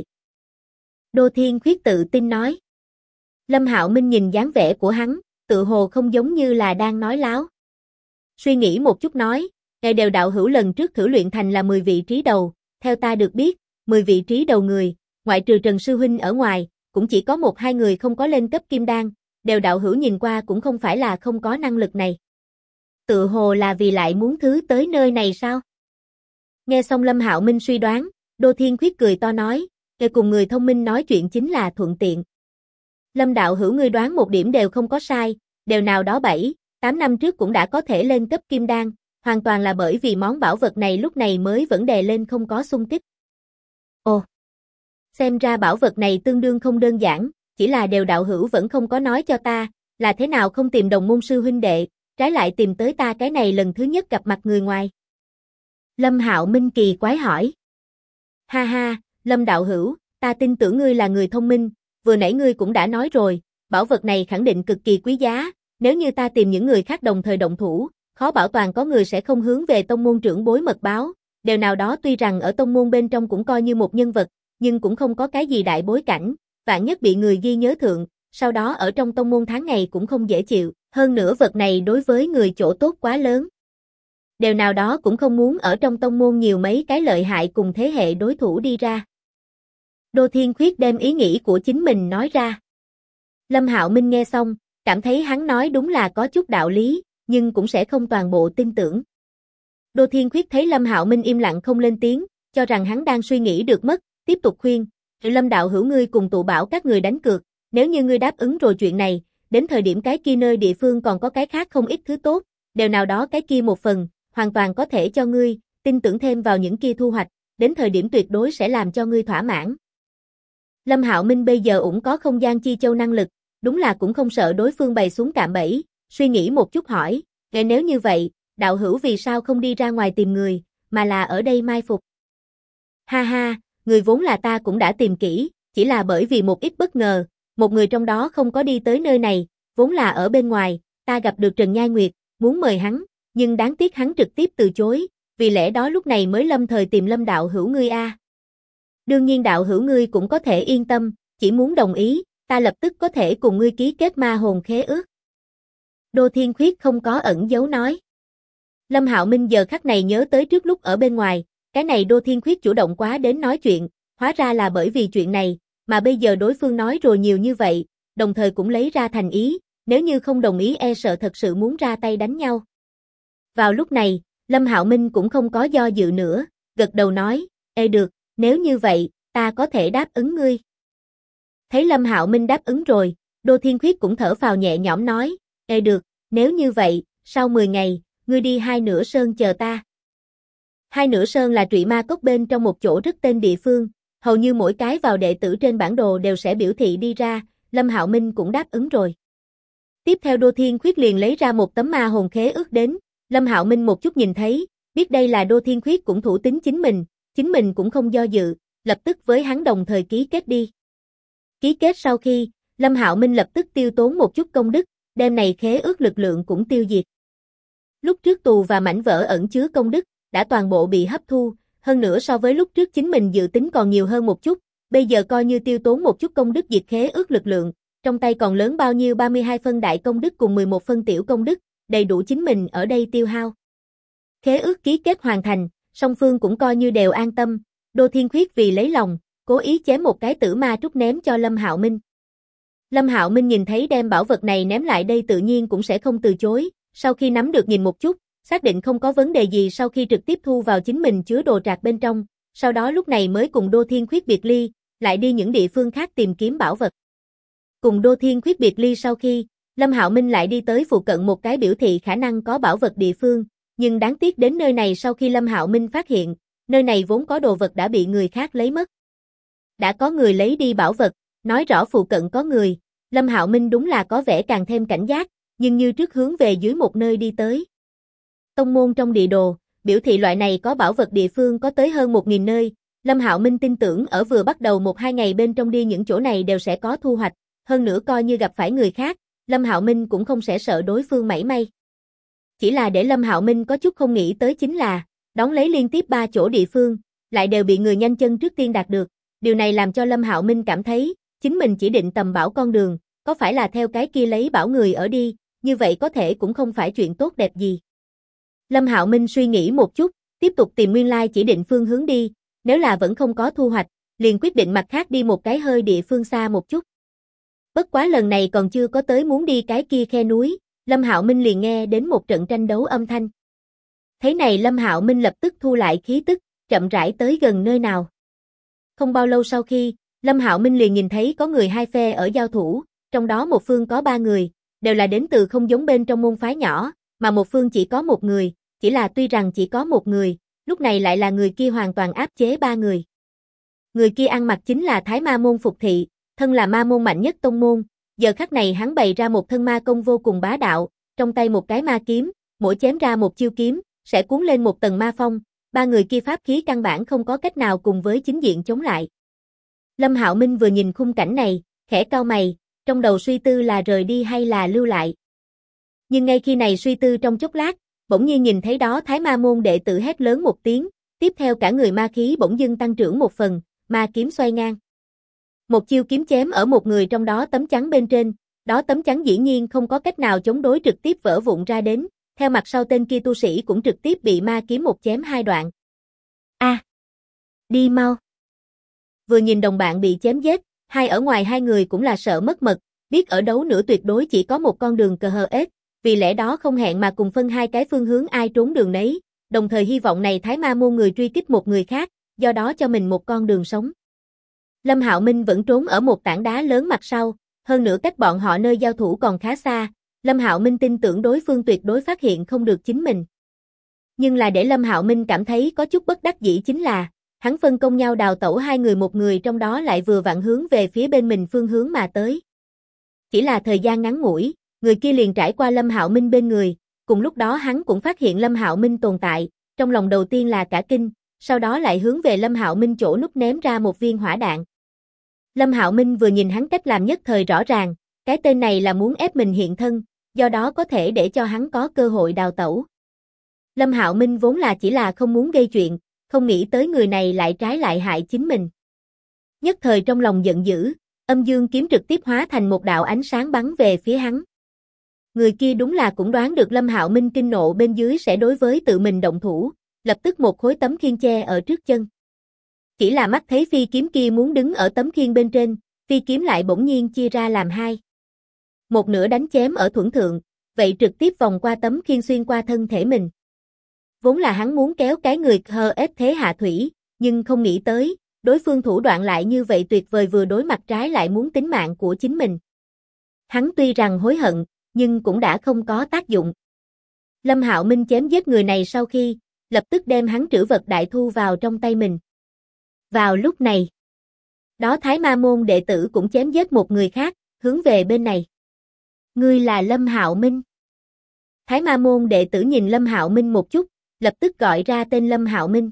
Đô Thiên Khuyết tự tin nói. Lâm Hạo Minh nhìn dáng vẻ của hắn, tự hồ không giống như là đang nói láo. Suy nghĩ một chút nói, đều đạo hữu lần trước thử luyện thành là 10 vị trí đầu, theo ta được biết, 10 vị trí đầu người, ngoại trừ Trần Sư Huynh ở ngoài, cũng chỉ có 1-2 người không có lên cấp kim đan, đều đạo hữu nhìn qua cũng không phải là không có năng lực này. Tự hồ là vì lại muốn thứ tới nơi này sao? Nghe xong Lâm Hạo Minh suy đoán, Đô Thiên Khuyết cười to nói, cùng người thông minh nói chuyện chính là thuận tiện. Lâm đạo hữu ngươi đoán một điểm đều không có sai, đều nào đó 7-8 năm trước cũng đã có thể lên cấp kim đan, hoàn toàn là bởi vì món bảo vật này lúc này mới vẫn đè lên không có xung kích. Ồ, xem ra bảo vật này tương đương không đơn giản, chỉ là đều đạo hữu vẫn không có nói cho ta, là thế nào không tìm đồng môn sư huynh đệ, trái lại tìm tới ta cái này lần thứ nhất gặp mặt người ngoài. Lâm Hạo Minh kỳ quái hỏi. Ha ha, Lâm đạo hữu, ta tin tưởng ngươi là người thông minh, vừa nãy ngươi cũng đã nói rồi, bảo vật này khẳng định cực kỳ quý giá, nếu như ta tìm những người khác đồng thời động thủ, khó bảo toàn có người sẽ không hướng về tông môn trưởng bối mật báo, điều nào đó tuy rằng ở tông môn bên trong cũng coi như một nhân vật, nhưng cũng không có cái gì đại bối cảnh, vạn nhất bị người ghi nhớ thượng, sau đó ở trong tông môn tháng ngày cũng không dễ chịu, hơn nữa vật này đối với người chỗ tốt quá lớn. Điều nào đó cũng không muốn ở trong tông môn nhiều mấy cái lợi hại cùng thế hệ đối thủ đi ra. Đô Thiên Khuyết đem ý nghĩ của chính mình nói ra. Lâm Hạo Minh nghe xong, cảm thấy hắn nói đúng là có chút đạo lý, nhưng cũng sẽ không toàn bộ tin tưởng. Đô Thiên Khuyết thấy Lâm Hạo Minh im lặng không lên tiếng, cho rằng hắn đang suy nghĩ được mất, tiếp tục khuyên, Lâm đạo hữu ngươi cùng tụ bảo các người đánh cược, nếu như ngươi đáp ứng rồi chuyện này, đến thời điểm cái kia nơi địa phương còn có cái khác không ít thứ tốt, đều nào đó cái kia một phần, hoàn toàn có thể cho ngươi, tin tưởng thêm vào những kia thu hoạch, đến thời điểm tuyệt đối sẽ làm cho ngươi thỏa mãn. Lâm Hạo Minh bây giờ cũng có không gian chi châu năng lực, đúng là cũng không sợ đối phương bày xuống cạm bẫy, suy nghĩ một chút hỏi, nếu như vậy, đạo hữu vì sao không đi ra ngoài tìm người, mà là ở đây mai phục? Ha ha, người vốn là ta cũng đã tìm kỹ, chỉ là bởi vì một ít bất ngờ, một người trong đó không có đi tới nơi này, vốn là ở bên ngoài, ta gặp được Trần Nhai Nguyệt, muốn mời hắn, nhưng đáng tiếc hắn trực tiếp từ chối, vì lẽ đó lúc này mới lâm thời tìm Lâm đạo hữu ngươi a. Đương nhiên đạo hữu ngươi cũng có thể yên tâm, chỉ muốn đồng ý, ta lập tức có thể cùng ngươi ký kết ma hồn khế ước. Đô Thiên Khuyết không có ẩn giấu nói. Lâm Hạo Minh giờ khắc này nhớ tới trước lúc ở bên ngoài, cái này Đô Thiên Khuyết chủ động quá đến nói chuyện, hóa ra là bởi vì chuyện này, mà bây giờ đối phương nói rồi nhiều như vậy, đồng thời cũng lấy ra thành ý, nếu như không đồng ý e sợ thật sự muốn ra tay đánh nhau. Vào lúc này, Lâm Hạo Minh cũng không có do dự nữa, gật đầu nói, được, nếu như vậy, ta có thể đáp ứng ngươi. Thấy Lâm Hạo Minh đáp ứng rồi, Đô Thiên Khuyết cũng thở phào nhẹ nhõm nói, được, nếu như vậy, sau 10 ngày, ngươi đi 2 nửa sơn chờ ta. 2 nửa sơn là Trụy Ma Cốc bên trong một chỗ rất tên địa phương, hầu như mỗi cái vào đệ tử trên bản đồ đều sẽ biểu thị đi ra, Lâm Hạo Minh cũng đáp ứng rồi. Tiếp theo Đô Thiên Khuyết liền lấy ra một tấm ma hồn khế ước đến, Lâm Hạo Minh một chút nhìn thấy, biết đây là Đô Thiên Khuyết cũng thủ tín chính mình cũng không do dự, lập tức với hắn đồng thời ký kết đi. Ký kết sau khi, Lâm Hạo Minh lập tức tiêu tốn một chút công đức, đem này khế ước lực lượng cũng tiêu diệt. Lúc trước tù và mảnh vỡ ẩn chứa công đức, đã toàn bộ bị hấp thu, hơn nữa so với lúc trước chính mình dự tính còn nhiều hơn một chút, bây giờ coi như tiêu tốn một chút công đức diệt khế ước lực lượng, trong tay còn lớn bao nhiêu 32 phân đại công đức cùng 11 phân tiểu công đức, đầy đủ chính mình ở đây tiêu hao. Khế ước ký kết hoàn thành, song phương cũng coi như đều an tâm, Đô Thiên Khuyết vì lấy lòng, cố ý chém một cái tử ma trúc ném cho Lâm Hạo Minh. Lâm Hạo Minh nhìn thấy đem bảo vật này ném lại đây tự nhiên cũng sẽ không từ chối, sau khi nắm được nhìn một chút, xác định không có vấn đề gì sau khi trực tiếp thu vào chính mình chứa đồ trạc bên trong, sau đó lúc này mới cùng Đô Thiên Khuyết biệt ly, lại đi những địa phương khác tìm kiếm bảo vật. Cùng Đô Thiên Khuyết biệt ly sau khi, Lâm Hạo Minh lại đi tới phụ cận một cái biểu thị khả năng có bảo vật địa phương, nhưng đáng tiếc đến nơi này sau khi Lâm Hạo Minh phát hiện, nơi này vốn có đồ vật đã bị người khác lấy mất. Đã có người lấy đi bảo vật, nói rõ phụ cận có người, Lâm Hạo Minh đúng là có vẻ càng thêm cảnh giác, nhưng như trước hướng về dưới một nơi đi tới. Tông môn trong địa đồ, biểu thị loại này có bảo vật địa phương có tới hơn 1.000 nơi, Lâm Hạo Minh tin tưởng ở vừa bắt đầu 1-2 ngày bên trong đi những chỗ này đều sẽ có thu hoạch, hơn nữa coi như gặp phải người khác, Lâm Hạo Minh cũng không sẽ sợ đối phương mảy may. Chỉ là để Lâm Hạo Minh có chút không nghĩ tới chính là, đón lấy liên tiếp 3 chỗ địa phương, lại đều bị người nhanh chân trước tiên đạt được, điều này làm cho Lâm Hạo Minh cảm thấy, chính mình chỉ định tầm bảo con đường, có phải là theo cái kia lấy bảo người ở đi, như vậy có thể cũng không phải chuyện tốt đẹp gì. Lâm Hạo Minh suy nghĩ một chút, tiếp tục tìm nguyên lai chỉ định phương hướng đi, nếu là vẫn không có thu hoạch, liền quyết định mặt khác đi một cái hơi địa phương xa một chút. Bất quá lần này còn chưa có tới muốn đi cái kia khe núi, Lâm Hạo Minh liền nghe đến một trận tranh đấu âm thanh. Thế này Lâm Hạo Minh lập tức thu lại khí tức, chậm rãi tới gần nơi nào. Không bao lâu sau khi, Lâm Hạo Minh liền nhìn thấy có người hai phe ở giao thủ, trong đó một phương có 3 người, đều là đến từ không giống bên trong môn phái nhỏ, mà một phương chỉ có một người, chỉ là tuy rằng chỉ có một người, lúc này lại là người kia hoàn toàn áp chế 3 người. Người kia ăn mặc chính là Thái Ma môn Phục Thị, thân là ma môn mạnh nhất tông môn, giờ khắc này hắn bày ra một thân ma công vô cùng bá đạo, trong tay một cái ma kiếm, mỗi chém ra một chiêu kiếm, sẽ cuốn lên một tầng ma phong, 3 người kia pháp khí căn bản không có cách nào cùng với chính diện chống lại. Lâm Hạo Minh vừa nhìn khung cảnh này, khẽ cau mày, trong đầu suy tư là rời đi hay là lưu lại. Nhưng ngay khi này suy tư trong chốc lát, bỗng nhiên nhìn thấy đó Thái Ma môn đệ tử hét lớn một tiếng, tiếp theo cả người ma khí bỗng dưng tăng trưởng một phần, ma kiếm xoay ngang. Một chiêu kiếm chém ở một người trong đó tấm chắn bên trên, đó tấm chắn dĩ nhiên không có cách nào chống đối trực tiếp vỡ vụn ra đến, theo mặt sau tên kia tu sĩ cũng trực tiếp bị ma kiếm một chém 2 đoạn. Đi mau. Vừa nhìn đồng bạn bị chém giết, ở ngoài 2 người cũng là sợ mất mật, biết ở đấu nữa tuyệt đối chỉ có một con đường cờ hờ ết, vì lẽ đó không hẹn mà cùng phân 2 cái phương hướng ai trốn đường nấy, đồng thời hy vọng này Thái Ma môn người truy kích một người khác, do đó cho mình một con đường sống. Lâm Hạo Minh vẫn trốn ở một tảng đá lớn mặt sau, hơn nữa cách bọn họ nơi giao thủ còn khá xa, Lâm Hạo Minh tin tưởng đối phương tuyệt đối phát hiện không được chính mình. Nhưng là để Lâm Hạo Minh cảm thấy có chút bất đắc dĩ chính là, hắn phân công nhau đào tẩu 2 người, một người trong đó lại vừa vặn hướng về phía bên mình phương hướng mà tới. Chỉ là thời gian ngắn ngủi, người kia liền trải qua Lâm Hạo Minh bên người, cùng lúc đó hắn cũng phát hiện Lâm Hạo Minh tồn tại, trong lòng đầu tiên là cả kinh, sau đó lại hướng về Lâm Hạo Minh chỗ nút ném ra một viên hỏa đạn. Lâm Hạo Minh vừa nhìn hắn cách làm nhất thời rõ ràng, cái tên này là muốn ép mình hiện thân, do đó có thể để cho hắn có cơ hội đào tẩu. Lâm Hạo Minh vốn là chỉ là không muốn gây chuyện, không nghĩ tới người này lại trái lại hại chính mình. Nhất thời trong lòng giận dữ, âm dương kiếm trực tiếp hóa thành một đạo ánh sáng bắn về phía hắn. Người kia đúng là cũng đoán được Lâm Hạo Minh kinh nộ bên dưới sẽ đối với tự mình động thủ, lập tức một khối tấm khiên che ở trước chân. Chỉ là mắt thấy phi kiếm kia muốn đứng ở tấm khiên bên trên, phi kiếm lại bỗng nhiên chia ra làm 2. Một nửa đánh chém ở thuẫn thượng, vậy trực tiếp vòng qua tấm khiên xuyên qua thân thể mình. Vốn là hắn muốn kéo cái người hờ ết thế hạ thủy, nhưng không nghĩ tới, đối phương thủ đoạn lại như vậy tuyệt vời, vừa đối mặt trái lại muốn tính mạng của chính mình. Hắn tuy rằng hối hận, nhưng cũng đã không có tác dụng. Lâm Hạo Minh chém giết người này sau khi, lập tức đem hắn trữ vật đại thu vào trong tay mình. Vào lúc này, đó Thái Ma môn đệ tử cũng chém giết một người khác, hướng về bên này. Ngươi là Lâm Hạo Minh. Thái Ma môn đệ tử nhìn Lâm Hạo Minh một chút, lập tức gọi ra tên Lâm Hạo Minh.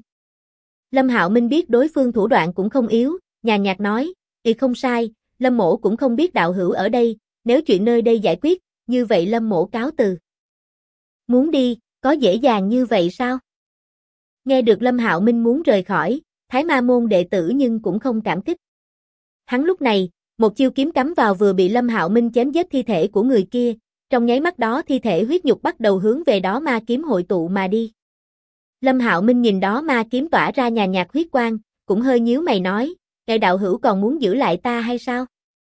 Lâm Hạo Minh biết đối phương thủ đoạn cũng không yếu, nhàn nhạt nói, không sai, Lâm mỗ cũng không biết đạo hữu ở đây, nếu chuyện nơi đây giải quyết, như vậy Lâm mỗ cáo từ. Muốn đi, Có dễ dàng như vậy sao? Nghe được Lâm Hạo Minh muốn rời khỏi, Thái Ma môn đệ tử nhưng cũng không cảm kích. Hắn lúc này, một chiêu kiếm cắm vào vừa bị Lâm Hạo Minh chém giết thi thể của người kia, trong nháy mắt đó thi thể huyết nhục bắt đầu hướng về đó ma kiếm hội tụ mà đi. Lâm Hạo Minh nhìn đó ma kiếm tỏa ra nhàn nhạt huyết quang, cũng hơi nhíu mày nói, "Kẻ đạo hữu còn muốn giữ lại ta hay sao?"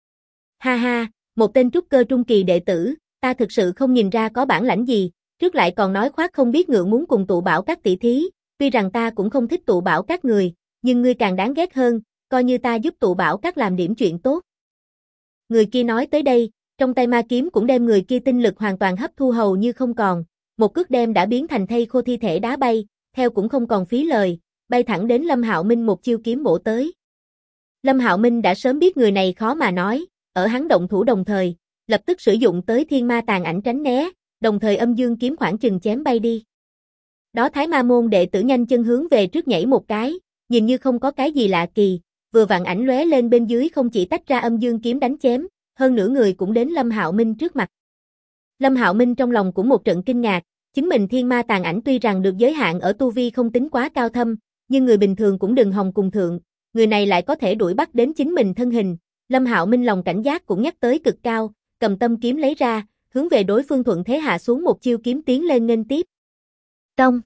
Ha ha, một tên trúc cơ trung kỳ đệ tử, ta thực sự không nhìn ra có bản lãnh gì, trước lại còn nói khoác không biết ngượng muốn cùng tụ bảo các tỷ thí, tuy rằng ta cũng không thích tụ bảo các người, nhưng ngươi càng đáng ghét hơn, coi như ta giúp tụ bảo các làm điểm chuyện tốt. Người kia nói tới đây, trong tay ma kiếm cũng đem người kia tinh lực hoàn toàn hấp thu hầu như không còn, một cước đem đã biến thành thây khô thi thể đá bay, theo cũng không còn phí lời, bay thẳng đến Lâm Hạo Minh một chiêu kiếm bổ tới. Lâm Hạo Minh đã sớm biết người này khó mà nói, ở hắn động thủ đồng thời, lập tức sử dụng tới thiên ma tàn ảnh tránh né, đồng thời âm dương kiếm khoảng chừng chém bay đi. Đó Thái Ma môn đệ tử nhanh chân hướng về trước nhảy một cái, nhìn như không có cái gì lạ kỳ, vừa vặn ảnh lóe lên bên dưới không chỉ tách ra âm dương kiếm đánh chém, hơn nửa người cũng đến Lâm Hạo Minh trước mặt. Lâm Hạo Minh trong lòng cũng một trận kinh ngạc, chính mình thiên ma tàn ảnh tuy rằng được giới hạn ở tu vi không tính quá cao thâm, nhưng người bình thường cũng đừng hòng cùng thượng, người này lại có thể đuổi bắt đến chính mình thân hình. Lâm Hạo Minh lòng cảnh giác cũng nhắc tới cực cao, cầm tâm kiếm lấy ra, hướng về đối phương thuận thế hạ xuống một chiêu kiếm tiến lên nghênh tiếp. Tông.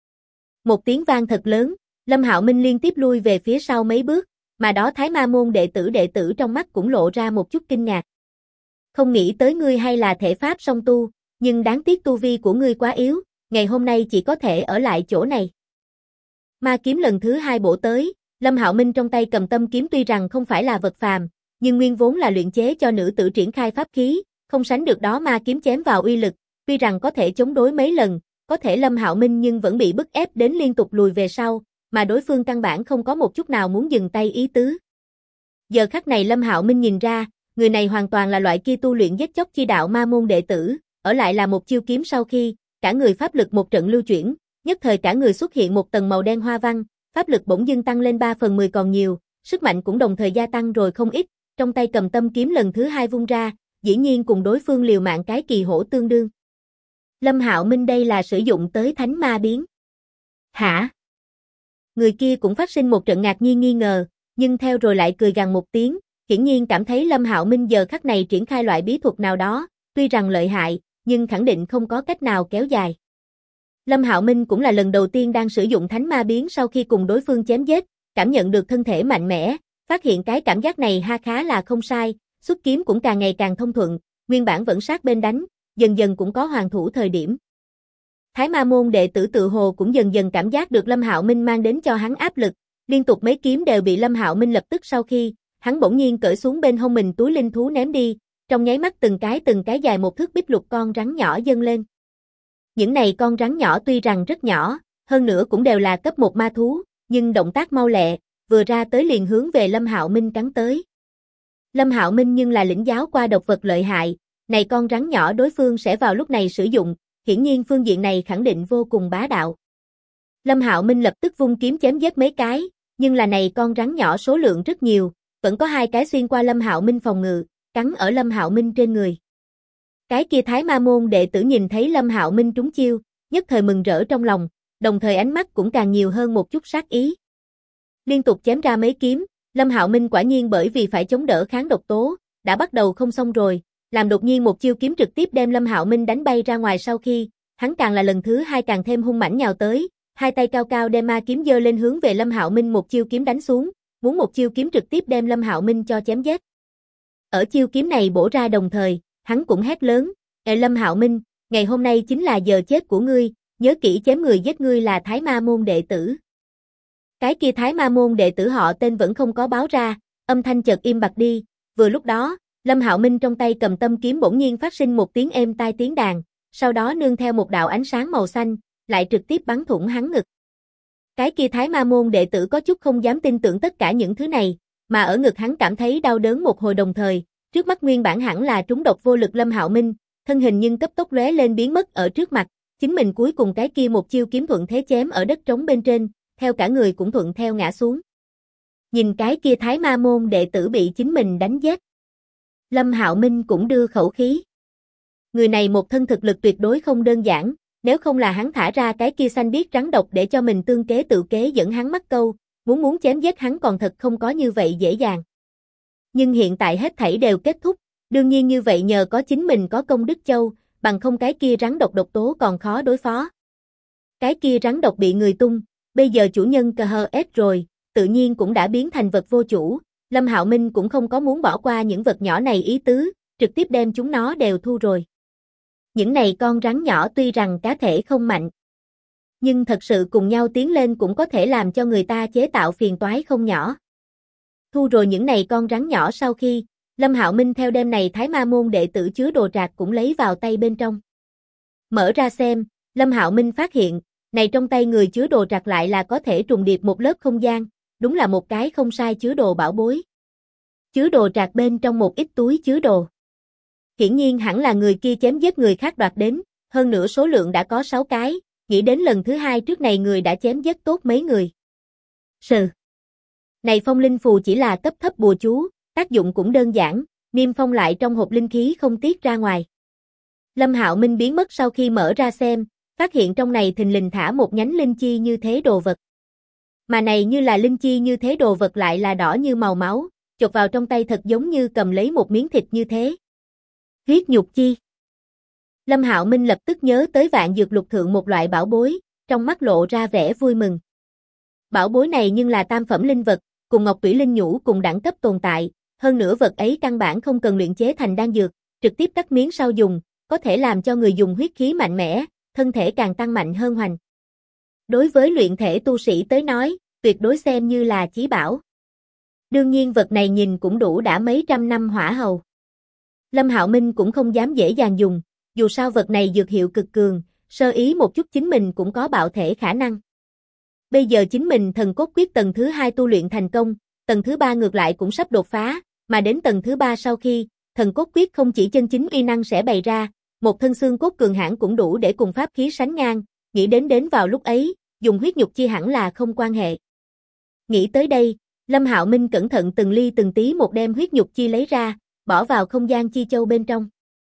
Một tiếng vang thật lớn, Lâm Hạo Minh liên tiếp lui về phía sau mấy bước, mà đó Thái Ma môn đệ tử trong mắt cũng lộ ra một chút kinh ngạc. Không nghĩ tới ngươi hay là thể pháp song tu, nhưng đáng tiếc tu vi của ngươi quá yếu, ngày hôm nay chỉ có thể ở lại chỗ này. Ma kiếm lần thứ hai bổ tới, Lâm Hạo Minh trong tay cầm tâm kiếm tuy rằng không phải là vật phàm, nhưng nguyên vốn là luyện chế cho nữ tử triển khai pháp khí, không sánh được đó ma kiếm chém vào uy lực, tuy rằng có thể chống đối mấy lần, có thể Lâm Hạo Minh nhưng vẫn bị bức ép đến liên tục lùi về sau, mà đối phương căn bản không có một chút nào muốn dừng tay ý tứ. Giờ khắc này Lâm Hạo Minh nhìn ra, người này hoàn toàn là loại kia tu luyện giết chóc chi đạo ma môn đệ tử, ở lại là một chiêu kiếm sau khi, cả người pháp lực một trận lưu chuyển, nhất thời cả người xuất hiện một tầng màu đen hoa văn, pháp lực bỗng dưng tăng lên 3/10 còn nhiều, sức mạnh cũng đồng thời gia tăng rồi không ít, trong tay cầm tâm kiếm lần thứ hai vung ra, dĩ nhiên cùng đối phương liều mạng cái kỳ hổ tương đương. Lâm Hạo Minh đây là sử dụng tới thánh ma biến. Hả? Người kia cũng phát sinh một trận ngạc nhiên nghi ngờ, nhưng theo rồi lại cười gằn một tiếng, hiển nhiên cảm thấy Lâm Hạo Minh giờ khắc này triển khai loại bí thuật nào đó, tuy rằng lợi hại, nhưng khẳng định không có cách nào kéo dài. Lâm Hạo Minh cũng là lần đầu tiên đang sử dụng thánh ma biến sau khi cùng đối phương chém giết, cảm nhận được thân thể mạnh mẽ, phát hiện cái cảm giác này khá là không sai, xuất kiếm cũng càng ngày càng thông thuận, nguyên bản vẫn sát bên đánh, dần dần cũng có hoàn thủ thời điểm. Thái Ma môn đệ tử tự hồ cũng dần dần cảm giác được Lâm Hạo Minh mang đến cho hắn áp lực, liên tục mấy kiếm đều bị Lâm Hạo Minh lập tức sau khi, hắn bỗng nhiên cởi xuống bên hông mình túi linh thú ném đi, trong nháy mắt từng cái dài một thước bích lục con rắn nhỏ dâng lên. Những này con rắn nhỏ tuy rằng rất nhỏ, hơn nữa cũng đều là cấp 1 ma thú, nhưng động tác mau lẹ, vừa ra tới liền hướng về Lâm Hạo Minh cắn tới. Lâm Hạo Minh nhưng là lĩnh giáo qua độc vật lợi hại, này con rắn nhỏ đối phương sẽ vào lúc này sử dụng, hiển nhiên phương diện này khẳng định vô cùng bá đạo. Lâm Hạo Minh lập tức vung kiếm chém giết mấy cái, nhưng là này con rắn nhỏ số lượng rất nhiều, vẫn có 2 cái xuyên qua Lâm Hạo Minh phòng ngự, cắn ở Lâm Hạo Minh trên người. Cái kia Thái Ma môn đệ tử nhìn thấy Lâm Hạo Minh trúng chiêu, nhất thời mừng rỡ trong lòng, đồng thời ánh mắt cũng càng nhiều hơn một chút sát ý. Liên tục chém ra mấy kiếm, Lâm Hạo Minh quả nhiên bởi vì phải chống đỡ kháng độc tố, đã bắt đầu không xong rồi, làm đột nhiên một chiêu kiếm trực tiếp đem Lâm Hạo Minh đánh bay ra ngoài sau khi, hắn càng là lần thứ 2 càng thêm hung mãnh nhào tới, hai tay cao cao đem ma kiếm giơ lên hướng về Lâm Hạo Minh một chiêu kiếm đánh xuống, muốn một chiêu kiếm trực tiếp đem Lâm Hạo Minh cho chém giết. Ở chiêu kiếm này bổ ra đồng thời, hắn cũng hét lớn, Lâm Hạo Minh, ngày hôm nay chính là giờ chết của ngươi, nhớ kỹ chém người giết ngươi là Thái Ma môn đệ tử." Cái kia Thái Ma môn đệ tử họ tên vẫn không có báo ra, âm thanh chợt im bặt đi, vừa lúc đó, Lâm Hạo Minh trong tay cầm tâm kiếm bỗng nhiên phát sinh một tiếng êm tai tiếng đàn, sau đó nương theo một đạo ánh sáng màu xanh, lại trực tiếp bắn thủng hắn ngực. Cái kia Thái Ma môn đệ tử có chút không dám tin tưởng tất cả những thứ này, mà ở ngực hắn cảm thấy đau đớn một hồi đồng thời, trước mắt nguyên bản hẳn là trúng độc vô lực Lâm Hạo Minh, thân hình nhưng cấp tốc lóe lên biến mất ở trước mặt, chính mình cuối cùng cái kia một chiêu kiếm thuận thế chém ở đất trống bên trên, theo cả người cũng thuận theo ngã xuống. Nhìn cái kia Thái Ma môn đệ tử bị chính mình đánh giết, Lâm Hạo Minh cũng đưa khẩu khí. Người này một thân thực lực tuyệt đối không đơn giản, nếu không là hắn thả ra cái kia xanh biếc rắn độc để cho mình tương kế tự kế dẫn hắn mắc câu, muốn chém giết hắn còn thật không có như vậy dễ dàng. Nhưng hiện tại hết thảy đều kết thúc, đương nhiên như vậy nhờ có chính mình có công đức châu, bằng không cái kia rắn độc độc tố còn khó đối phó. Cái kia rắn độc bị người tung, bây giờ chủ nhân KHS rồi, tự nhiên cũng đã biến thành vật vô chủ, Lâm Hạo Minh cũng không có muốn bỏ qua những vật nhỏ này ý tứ, trực tiếp đem chúng nó đều thu rồi. Những này con rắn nhỏ tuy rằng cá thể không mạnh, nhưng thật sự cùng nhau tiến lên cũng có thể làm cho người ta chế tạo phiền toái không nhỏ. Thu rồi những này con rắn nhỏ sau khi, Lâm Hạo Minh theo đem này Thái Ma môn đệ tử chứa đồ trạc cũng lấy vào tay bên trong. Mở ra xem, Lâm Hạo Minh phát hiện, này trong tay người chứa đồ trạc lại là có thể trùng điệp một lớp không gian, đúng là một cái không sai chứa đồ bảo bối. Chứa đồ trạc bên trong một ít túi chứa đồ. Hiển nhiên hẳn là người kia chém giết người khác đoạt đến, hơn nữa số lượng đã có 6 cái, nghĩ đến lần thứ 2 trước này người đã chém giết tốt mấy người. Này phong linh phù chỉ là cấp thấp bùa chú, tác dụng cũng đơn giản, niêm phong lại trong hộp linh khí không tiết ra ngoài. Lâm Hạo Minh biến mất sau khi mở ra xem, phát hiện trong này thình lình thả một nhánh linh chi như thế đồ vật. Mà này như là linh chi như thế đồ vật lại là đỏ như màu máu, chộp vào trong tay thật giống như cầm lấy một miếng thịt như thế. Huyết nhục chi. Lâm Hạo Minh lập tức nhớ tới Vạn Dược Lục thượng một loại bảo bối, trong mắt lộ ra vẻ vui mừng. Bảo bối này nhưng là tam phẩm linh vật, cùng Ngọc Tủy Linh Nhũ cùng đẳng cấp tồn tại, hơn nữa vật ấy căn bản không cần luyện chế thành đan dược, trực tiếp cắt miếng sau dùng, có thể làm cho người dùng huyết khí mạnh mẽ, thân thể càng tăng mạnh hơn hoành. Đối với luyện thể tu sĩ tới nói, tuyệt đối xem như là chí bảo. Đương nhiên vật này nhìn cũng đủ đã mấy trăm năm hỏa hầu. Lâm Hạo Minh cũng không dám dễ dàng dùng, dù sao vật này dược hiệu cực cường, sơ ý một chút chính mình cũng có bạo thể khả năng. Bây giờ chính mình thần cốt quyết tầng thứ 2 tu luyện thành công, tầng thứ 3 ngược lại cũng sắp đột phá, mà đến tầng thứ 3 sau khi, thần cốt quyết không chỉ chân chính uy năng sẽ bày ra, một thân xương cốt cường hãn cũng đủ để cùng pháp khí sánh ngang, nghĩ đến vào lúc ấy, dùng huyết nhục chi hẳn là không quan hệ. Nghĩ tới đây, Lâm Hạo Minh cẩn thận từng ly từng tí một đem huyết nhục chi lấy ra, bỏ vào không gian chi châu bên trong.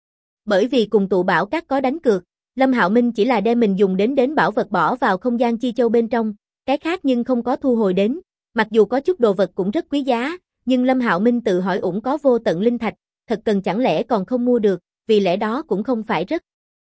Bởi vì cùng tụ bảo các có đánh cược, Lâm Hạo Minh chỉ là đem mình dùng đến bảo vật bỏ vào không gian chi châu bên trong, cái khác nhưng không có thu hồi đến, mặc dù có chút đồ vật cũng rất quý giá, nhưng Lâm Hạo Minh tự hỏi ủng có vô tận linh thạch, thật cần chẳng lẽ còn không mua được, vì lẽ đó cũng không phải rất.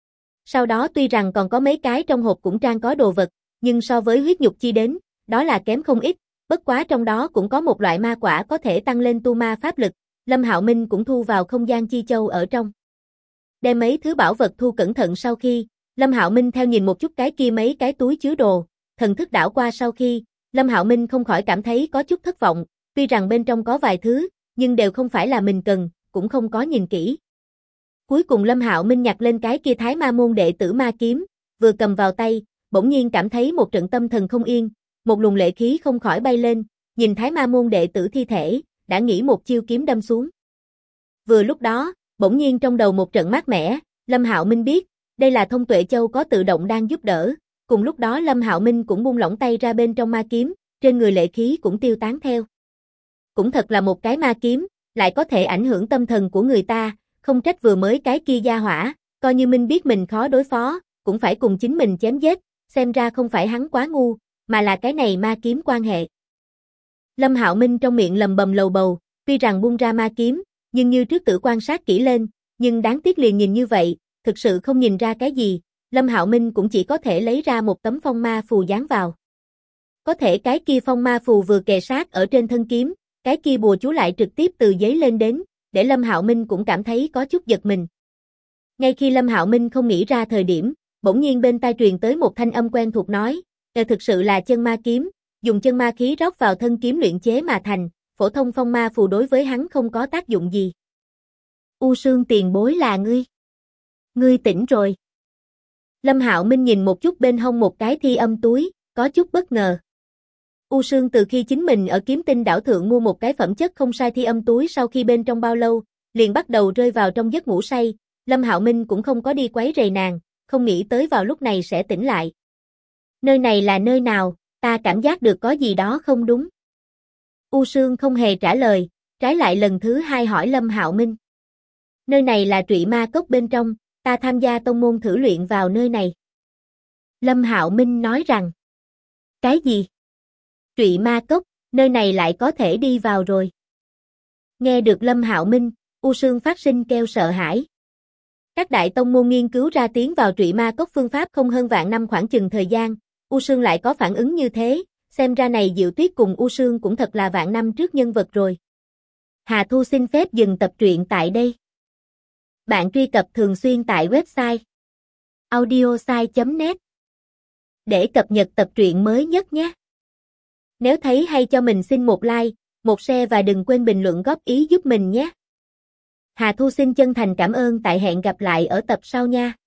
Sau đó tuy rằng còn có mấy cái trong hộp cũng trang có đồ vật, nhưng so với huyết nhục chi đến, đó là kém không ít, bất quá trong đó cũng có một loại ma quả có thể tăng lên tu ma pháp lực, Lâm Hạo Minh cũng thu vào không gian chi châu ở trong. Đem mấy thứ bảo vật thu cẩn thận sau khi, Lâm Hạo Minh theo nhìn một chút cái kia mấy cái túi chứa đồ, thần thức đảo qua sau khi, Lâm Hạo Minh không khỏi cảm thấy có chút thất vọng, tuy rằng bên trong có vài thứ, nhưng đều không phải là mình cần, cũng không có nhìn kỹ. Cuối cùng Lâm Hạo Minh nhặt lên cái kia Thái Ma môn đệ tử ma kiếm, vừa cầm vào tay, bỗng nhiên cảm thấy một trận tâm thần không yên, một luồng lệ khí không khỏi bay lên, nhìn Thái Ma môn đệ tử thi thể, đã nghĩ một chiêu kiếm đâm xuống. Vừa lúc đó, bỗng nhiên trong đầu một trận mát mẻ, Lâm Hạo Minh biết, đây là Thông Tuệ Châu có tự động đang giúp đỡ, cùng lúc đó Lâm Hạo Minh cũng buông lỏng tay ra bên trong ma kiếm, trên người lệ khí cũng tiêu tán theo. Cũng thật là một cái ma kiếm, lại có thể ảnh hưởng tâm thần của người ta, không trách vừa mới cái kia gia hỏa, coi như Minh biết mình khó đối phó, cũng phải cùng chính mình chém giết, xem ra không phải hắn quá ngu, mà là cái này ma kiếm quan hệ. Lâm Hạo Minh trong miệng lầm bầm lầu bầu, tuy rằng buông ra ma kiếm, nhưng như trước tử quan sát kỹ lên, nhưng đáng tiếc liền nhìn như vậy, thực sự không nhìn ra cái gì, Lâm Hạo Minh cũng chỉ có thể lấy ra một tấm phong ma phù dán vào. Có thể cái kia phong ma phù vừa kề sát ở trên thân kiếm, cái kia bùa chú lại trực tiếp từ giấy lên đến, để Lâm Hạo Minh cũng cảm thấy có chút giật mình. Ngay khi Lâm Hạo Minh không nghĩ ra thời điểm, bỗng nhiên bên tai truyền tới một thanh âm quen thuộc nói, thực sự là chân ma kiếm, dùng chân ma khí rót vào thân kiếm luyện chế mà thành, phổ thông phong ma phù đối với hắn không có tác dụng gì. U Sương tiền bối là ngươi. Ngươi tỉnh rồi. Lâm Hạo Minh nhìn một chút bên hông một cái thi âm túi, có chút bất ngờ. U Sương từ khi chính mình ở Kiếm Tinh đảo thượng mua một cái phẩm chất không sai thi âm túi sau khi bên trong bao lâu, liền bắt đầu rơi vào trong giấc ngủ say, Lâm Hạo Minh cũng không có đi quấy rầy nàng, không nghĩ tới vào lúc này sẽ tỉnh lại. Nơi này là nơi nào, ta cảm giác được có gì đó không đúng. U Sương không hề trả lời, trái lại lần thứ 2 hỏi Lâm Hạo Minh. Nơi này là Trụy Ma Cốc bên trong, ta tham gia tông môn thử luyện vào nơi này. Lâm Hạo Minh nói rằng. Cái gì? Trụy Ma Cốc, nơi này lại có thể đi vào rồi. Nghe được Lâm Hạo Minh, U Sương phát sinh kêu sợ hãi. Các đại tông môn nghiên cứu ra tiến vào Trụy Ma Cốc phương pháp không hơn vạn năm khoảng chừng thời gian, U Sương lại có phản ứng như thế, xem ra này Diệu Tuyết cùng U Sương cũng thật là vạn năm trước nhân vật rồi. Hà Thu xin phép dừng tập truyện tại đây. Bạn truy cập thường xuyên tại website audiosai.net để cập nhật tập truyện mới nhất nhé. Nếu thấy hay cho mình xin một like, một share và đừng quên bình luận góp ý giúp mình nhé. Hà Thu xin chân thành cảm ơn, tại hẹn gặp lại ở tập sau nha.